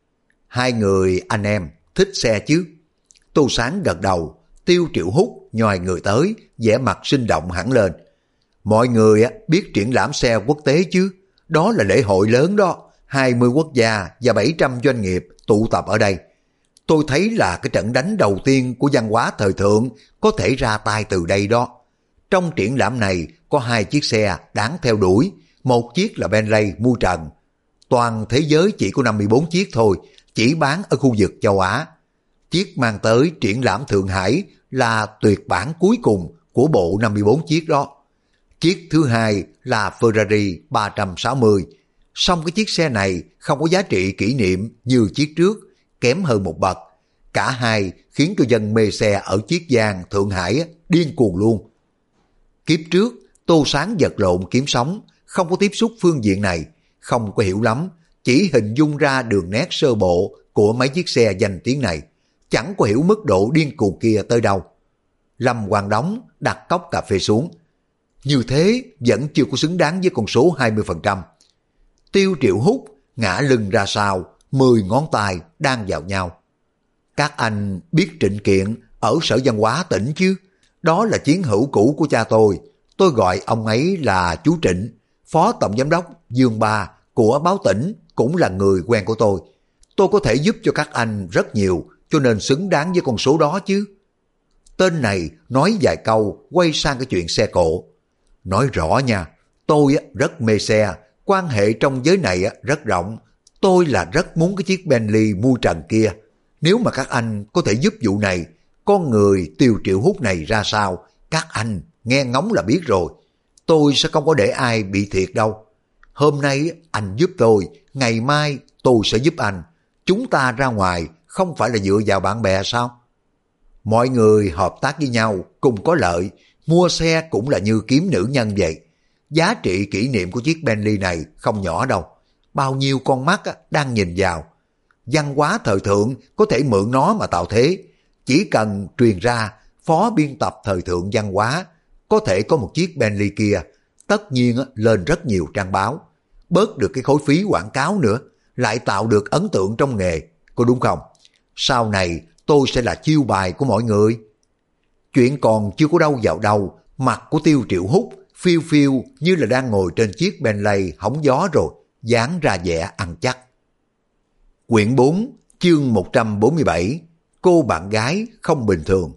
Hai người anh em thích xe chứ? Tô Sáng gật đầu, Tiêu Triệu Hút nhòi người tới, vẻ mặt sinh động hẳn lên. Mọi người biết triển lãm xe quốc tế chứ? Đó là lễ hội lớn đó, 20 quốc gia và 700 doanh nghiệp tụ tập ở đây. Tôi thấy là cái trận đánh đầu tiên của văn hóa thời thượng có thể ra tay từ đây đó. Trong triển lãm này có 2 chiếc xe đáng theo đuổi, một chiếc là Bentley mua trần. Toàn thế giới chỉ có 54 chiếc thôi, chỉ bán ở khu vực châu Á. Chiếc mang tới triển lãm Thượng Hải là tuyệt bản cuối cùng của bộ 54 chiếc đó. Chiếc thứ hai là Ferrari 360. Song cái chiếc xe này không có giá trị kỷ niệm như chiếc trước, kém hơn một bậc. Cả hai khiến cho dân mê xe ở Chiết Giang, Thượng Hải điên cuồng luôn. Kiếp trước, Tô Sáng vật lộn kiếm sống, không có tiếp xúc phương diện này, không có hiểu lắm, chỉ hình dung ra đường nét sơ bộ của mấy chiếc xe danh tiếng này, chẳng có hiểu mức độ điên cuồng kia tới đâu. Lâm Quang Đống đặt cốc cà phê xuống. Như thế vẫn chưa có xứng đáng với con số 20%. Tiêu Triệu Hút ngã lưng ra sau, 10 ngón tay đang vào nhau. Các anh biết Trịnh Kiện ở Sở Văn hóa tỉnh chứ? Đó là chiến hữu cũ của cha tôi gọi ông ấy là chú Trịnh. Phó Tổng Giám đốc Dương Ba của báo tỉnh cũng là người quen của tôi. Tôi có thể giúp cho các anh rất nhiều, cho nên xứng đáng với con số đó chứ. Tên này nói vài câu, quay sang cái chuyện xe cộ. Nói rõ nha, tôi rất mê xe, quan hệ trong giới này rất rộng. Tôi là rất muốn cái chiếc Bentley mua trần kia. Nếu mà các anh có thể giúp vụ này, con người Tiêu Triệu Hút này ra sao, các anh nghe ngóng là biết rồi. Tôi sẽ không có để ai bị thiệt đâu. Hôm nay anh giúp tôi, ngày mai tôi sẽ giúp anh. Chúng ta ra ngoài không phải là dựa vào bạn bè sao? Mọi người hợp tác với nhau cùng có lợi, mua xe cũng là như kiếm nữ nhân vậy. Giá trị kỷ niệm của chiếc Bentley này không nhỏ đâu. Bao nhiêu con mắt đang nhìn vào. Văn hóa thời thượng có thể mượn nó mà tạo thế. Chỉ cần truyền ra phó biên tập thời thượng văn hóa có thể có một chiếc Bentley kia, tất nhiên lên rất nhiều trang báo. Bớt được cái khối phí quảng cáo nữa, lại tạo được ấn tượng trong nghề, có đúng không? Sau này tôi sẽ là chiêu bài của mọi người. Chuyện còn chưa có đâu vào đâu, mặt của Tiêu Triệu Hút phiêu phiêu như là đang ngồi trên chiếc Bentley hóng gió rồi, dáng ra vẻ ăn chắc. Quyển 4, chương 147, cô bạn gái không bình thường.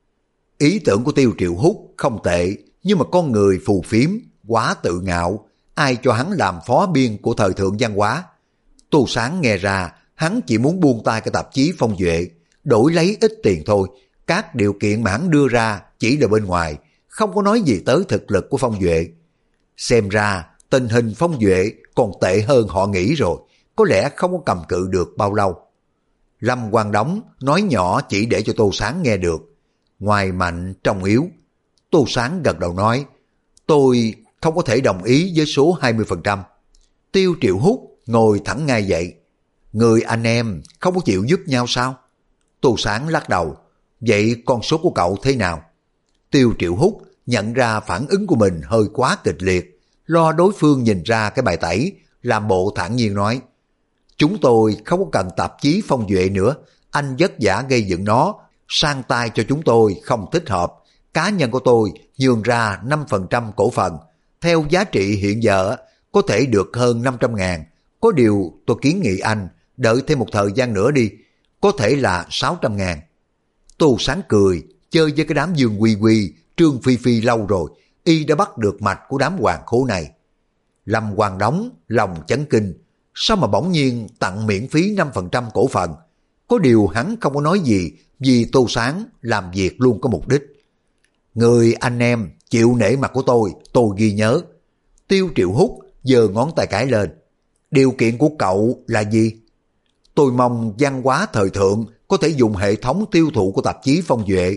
Ý tưởng của Tiêu Triệu Hút không tệ, nhưng mà con người phù phiếm, quá tự ngạo, ai cho hắn làm phó biên của thời thượng văn hóa. Tô Sáng nghe ra, hắn chỉ muốn buông tay cái tạp chí Phong Duệ, đổi lấy ít tiền thôi. Các điều kiện mà hắn đưa ra chỉ là bên ngoài, không có nói gì tới thực lực của Phong Duệ. Xem ra tình hình Phong Duệ còn tệ hơn họ nghĩ rồi, có lẽ không có cầm cự được bao lâu. Lâm Quang Đống nói nhỏ chỉ để cho Tô Sáng nghe được. Ngoài mạnh trong yếu. Tô Sáng gật đầu nói, tôi không có thể đồng ý với số 20%. Tiêu Triệu Hút ngồi thẳng ngay dậy. Người anh em không có chịu giúp nhau sao? Tô Sáng lắc đầu. Vậy con số của cậu thế nào? Tiêu Triệu Hút nhận ra phản ứng của mình hơi quá kịch liệt, lo đối phương nhìn ra cái bài tẩy, làm bộ thản nhiên nói, chúng tôi không có cần tạp chí Phong Duệ nữa, anh vất vả gây dựng nó, sang tay cho chúng tôi không thích hợp. Cá nhân của tôi nhường ra 5% cổ phần, theo giá trị hiện giờ có thể được hơn 500.000. Có điều tôi kiến nghị anh đợi thêm một thời gian nữa đi, có thể là 600.000. Tô Sáng cười, chơi với cái đám Dương Quy Quy, Trương Phi Phi lâu rồi, y đã bắt được mạch của đám hoàng khố này. Lâm Quang Đống lòng chấn kinh, sao mà bỗng nhiên tặng miễn phí 5% cổ phần? Có điều hắn không có nói gì, vì Tô Sáng làm việc luôn có mục đích. Người anh em chịu nể mặt của tôi ghi nhớ. Tiêu Triệu Hút giơ ngón tay cái lên. Điều kiện của cậu là gì? Tôi mong văn hóa thời thượng có thể dùng hệ thống tiêu thụ của tạp chí Phong Duệ.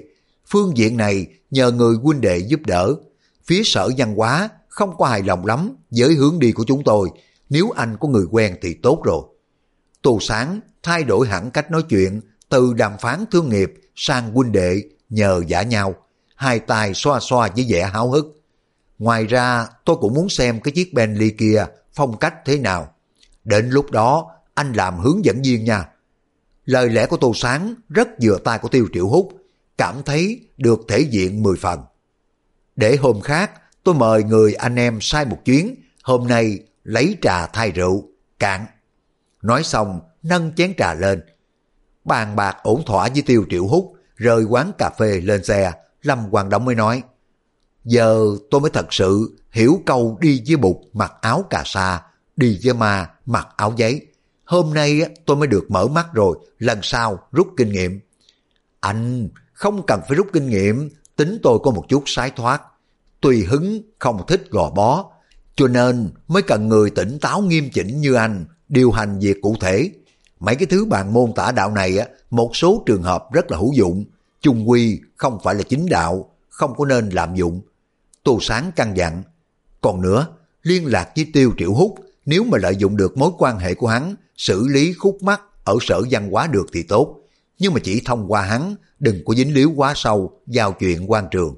Phương diện này nhờ người huynh đệ giúp đỡ. Phía Sở Văn hóa không có hài lòng lắm với hướng đi của chúng tôi, nếu anh có người quen thì tốt rồi. Tô Sáng thay đổi hẳn cách nói chuyện, từ đàm phán thương nghiệp sang huynh đệ nhờ vả nhau, hai tay xoa xoa với vẻ háo hức. Ngoài ra tôi cũng muốn xem cái chiếc Bentley kia phong cách thế nào. Đến lúc đó anh làm hướng dẫn viên nha. Lời lẽ của Tô Sáng rất vừa tai của Tiêu Triệu Hút, cảm thấy được thể diện 10 phần. Để hôm khác tôi mời người anh em sai một chuyến, hôm nay lấy trà thay rượu, cạn. Nói xong nâng chén trà lên. Bàn bạc ổn thỏa với Tiêu Triệu Hút, rời quán cà phê lên xe, Lâm Hoàng Đống mới nói: giờ tôi mới thật sự hiểu câu đi với bụt mặc áo cà sa, đi với ma mặc áo giấy. Hôm nay tôi mới được mở mắt rồi, lần sau rút kinh nghiệm. Anh không cần phải rút kinh nghiệm, tính tôi có một chút sái thoát. Tùy hứng không thích gò bó, cho nên mới cần người tỉnh táo nghiêm chỉnh như anh điều hành việc cụ thể. Mấy cái thứ bàn môn tả đạo này một số trường hợp rất là hữu dụng, chung quy không phải là chính đạo, không có nên lạm dụng. Tô Sáng căn dặn. Còn nữa, liên lạc với Tiêu Triệu Hút, nếu mà lợi dụng được mối quan hệ của hắn, xử lý khúc mắc ở Sở Văn hóa được thì tốt, nhưng mà chỉ thông qua hắn, đừng có dính líu quá sâu vào chuyện quan trường.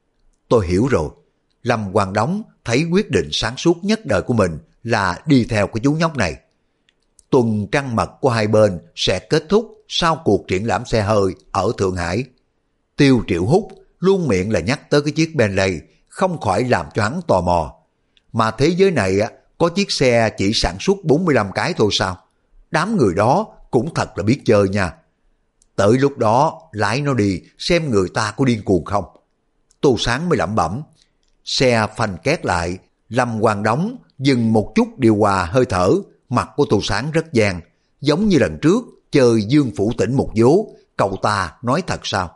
Tôi hiểu rồi. Lâm Hoàng Đống thấy quyết định sáng suốt nhất đời của mình là đi theo cái chú nhóc này. Tuần trăng mật của hai bên sẽ kết thúc sau cuộc triển lãm xe hơi ở Thượng Hải. Tiêu Triệu Hút luôn miệng là nhắc tới cái chiếc Bentley, không khỏi làm cho hắn tò mò. Mà thế giới này có chiếc xe chỉ sản xuất 45 cái thôi sao? Đám người đó cũng thật là biết chơi nha. Tới lúc đó lái nó đi xem người ta có điên cuồng không. Tô Sáng mới lẩm bẩm. Xe phanh két lại, Lâm Hoàng Đống dừng một chút điều hòa hơi thở. Mặt của Tô Sáng rất vàng, giống như lần trước chơi Dương Phủ Tỉnh một vố. Cậu ta nói thật sao?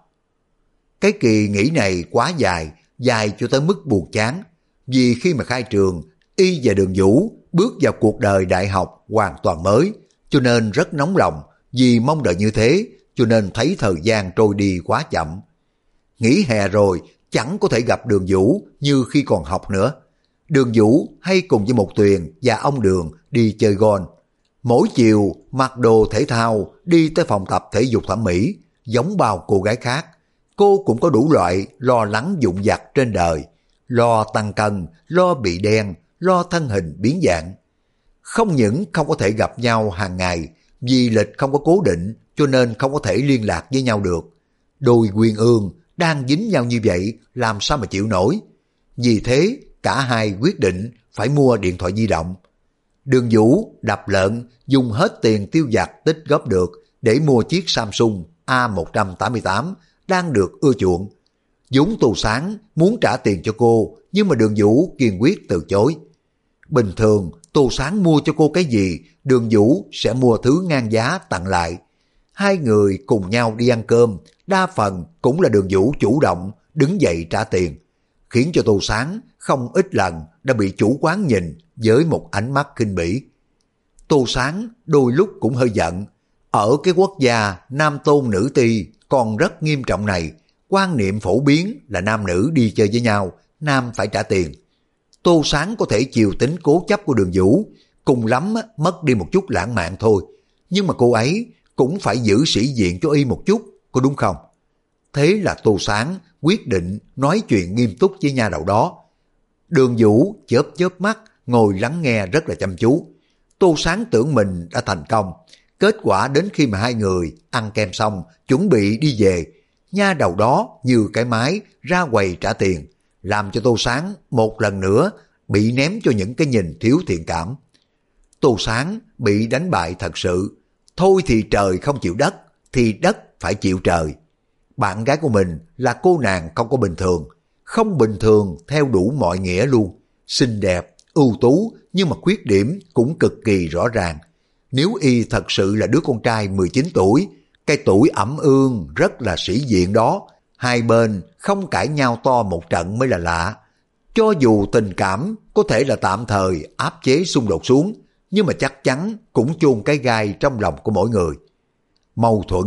Cái kỳ nghỉ này quá dài, dài cho tới mức buồn chán. Vì khi mà khai trường, y và Đường Vũ bước vào cuộc đời đại học hoàn toàn mới, cho nên rất nóng lòng. Vì mong đợi như thế, cho nên thấy thời gian trôi đi quá chậm. Nghỉ hè rồi, chẳng có thể gặp Đường Vũ như khi còn học nữa. Đường Vũ hay cùng với một Tuyền và ông Đường đi chơi golf. Mỗi chiều mặc đồ thể thao đi tới phòng tập thể dục thẩm mỹ, giống bao cô gái khác. Cô cũng có đủ loại lo lắng vụn vặt trên đời, lo tăng cân, lo bị đen, lo thân hình biến dạng. Không những không có thể gặp nhau hàng ngày, vì lịch không có cố định cho nên không có thể liên lạc với nhau được. Đôi uyên ương đang dính nhau như vậy làm sao mà chịu nổi. Vì thế cả hai quyết định phải mua điện thoại di động. Đường Vũ đập lợn dùng hết tiền tiêu vặt tích góp được để mua chiếc Samsung A188 đang được ưa chuộng. vốn Tô Sáng muốn trả tiền cho cô, nhưng mà Đường Vũ kiên quyết từ chối. Bình thường Tô Sáng mua cho cô cái gì, Đường Vũ sẽ mua thứ ngang giá tặng lại. Hai người cùng nhau đi ăn cơm, đa phần cũng là Đường Vũ chủ động đứng dậy trả tiền, khiến cho Tô Sáng không ít lần đã bị chủ quán nhìn với một ánh mắt khinh bỉ. Tô Sáng đôi lúc cũng hơi giận. Ở cái quốc gia nam tôn nữ ti còn rất nghiêm trọng này, quan niệm phổ biến là nam nữ đi chơi với nhau, nam phải trả tiền. Tô Sáng có thể chiều tính cố chấp của Đường Vũ, cùng lắm mất đi một chút lãng mạn thôi, nhưng mà cô ấy cũng phải giữ sĩ diện cho y một chút, có đúng không? Thế là Tô Sáng quyết định nói chuyện nghiêm túc với nha đầu đó. Đường Vũ chớp chớp mắt ngồi lắng nghe rất là chăm chú. Tô Sáng tưởng mình đã thành công. Kết quả đến khi mà hai người ăn kem xong chuẩn bị đi về, nha đầu đó như cái máy ra quầy trả tiền, làm cho Tô Sáng một lần nữa bị ném cho những cái nhìn thiếu thiện cảm. Tô Sáng bị đánh bại thật sự. Thôi thì trời không chịu đất, thì đất phải chịu trời. Bạn gái của mình là cô nàng không có bình thường, không bình thường theo đủ mọi nghĩa luôn. Xinh đẹp, ưu tú, nhưng mà khuyết điểm cũng cực kỳ rõ ràng. Nếu y thật sự là đứa con trai 19 tuổi, cái tuổi ẩm ương rất là sĩ diện đó, hai bên không cãi nhau to một trận mới là lạ. Cho dù tình cảm có thể là tạm thời áp chế xung đột xuống, nhưng mà chắc chắn cũng chôn cái gai trong lòng của mỗi người. Mâu thuẫn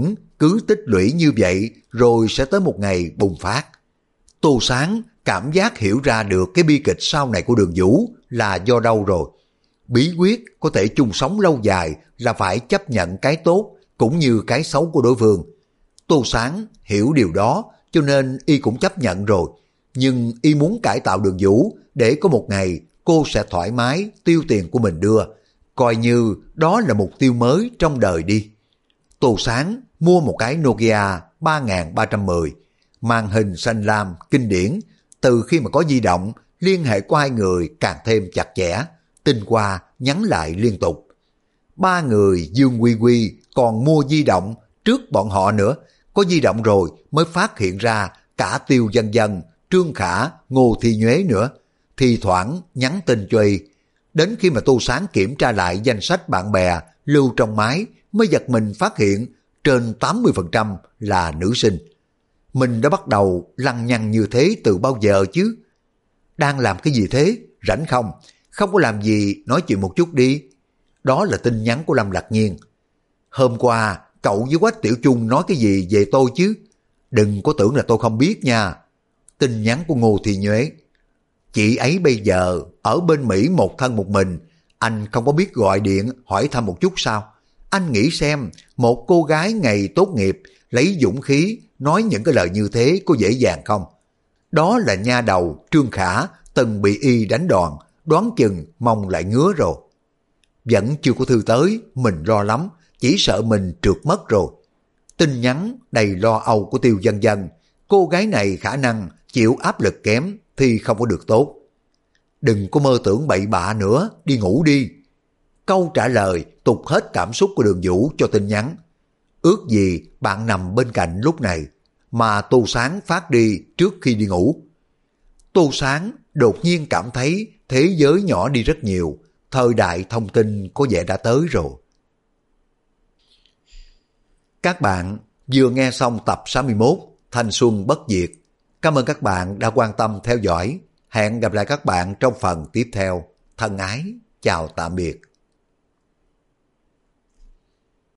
cứ tích lũy như vậy rồi sẽ tới một ngày bùng phát. Tô Sáng cảm giác hiểu ra được cái bi kịch sau này của Đường Vũ là do đâu rồi. Bí quyết có thể chung sống lâu dài là phải chấp nhận cái tốt cũng như cái xấu của đối phương. Tô Sáng hiểu điều đó cho nên y cũng chấp nhận rồi. Nhưng y muốn cải tạo Đường Vũ để có một ngày cô sẽ thoải mái tiêu tiền của mình đưa. Coi như đó là mục tiêu mới trong đời đi. Tô Sáng mua một cái Nokia 3310, màn hình xanh lam kinh điển. Từ khi mà có di động, liên hệ của hai người càng thêm chặt chẽ, tin qua nhắn lại liên tục. Ba người Dương Quy Quy còn mua di động trước bọn họ nữa, có di động rồi mới phát hiện ra cả Tiêu Dân Dân, Trương Khả, Ngô Thi Nhuế nữa, thì thoảng nhắn tin cho y. Đến khi mà Tô Sáng kiểm tra lại danh sách bạn bè lưu trong máy mới giật mình phát hiện trên 80% là nữ sinh. Mình đã bắt đầu lăng nhăng như thế từ bao giờ chứ? Đang làm cái gì thế? Rảnh không? Không có làm gì, nói chuyện một chút đi. Đó là tin nhắn của Lâm Lạc Nhiên. Hôm qua cậu với Quách Tiểu Chung nói cái gì về tôi chứ? Đừng có tưởng là tôi không biết nha. Tin nhắn của Ngô Thị Nhuế. Chị ấy bây giờ ở bên Mỹ một thân một mình, anh không có biết gọi điện hỏi thăm một chút sao? Anh nghĩ xem, một cô gái ngày tốt nghiệp lấy dũng khí nói những cái lời như thế có dễ dàng không? Đó là nha đầu Trương Khả từng bị y đánh đòn, đoán chừng mong lại ngứa rồi. Vẫn chưa có thư tới, mình lo lắm, chỉ sợ mình trượt mất rồi. Tin nhắn đầy lo âu của Tiêu Dân Dân, cô gái này khả năng chịu áp lực kém thì không có được tốt. Đừng có mơ tưởng bậy bạ nữa, đi ngủ đi. Câu trả lời tục hết cảm xúc của Đường Vũ cho tin nhắn. Ước gì bạn nằm bên cạnh lúc này, mà Tô Sáng phát đi trước khi đi ngủ. Tô Sáng đột nhiên cảm thấy thế giới nhỏ đi rất nhiều, thời đại thông tin có vẻ đã tới rồi. Các bạn vừa nghe xong tập 61 Thanh Xuân Bất Diệt. Cảm ơn các bạn đã quan tâm theo dõi. Hẹn gặp lại các bạn trong phần tiếp theo. Thân ái, chào tạm biệt.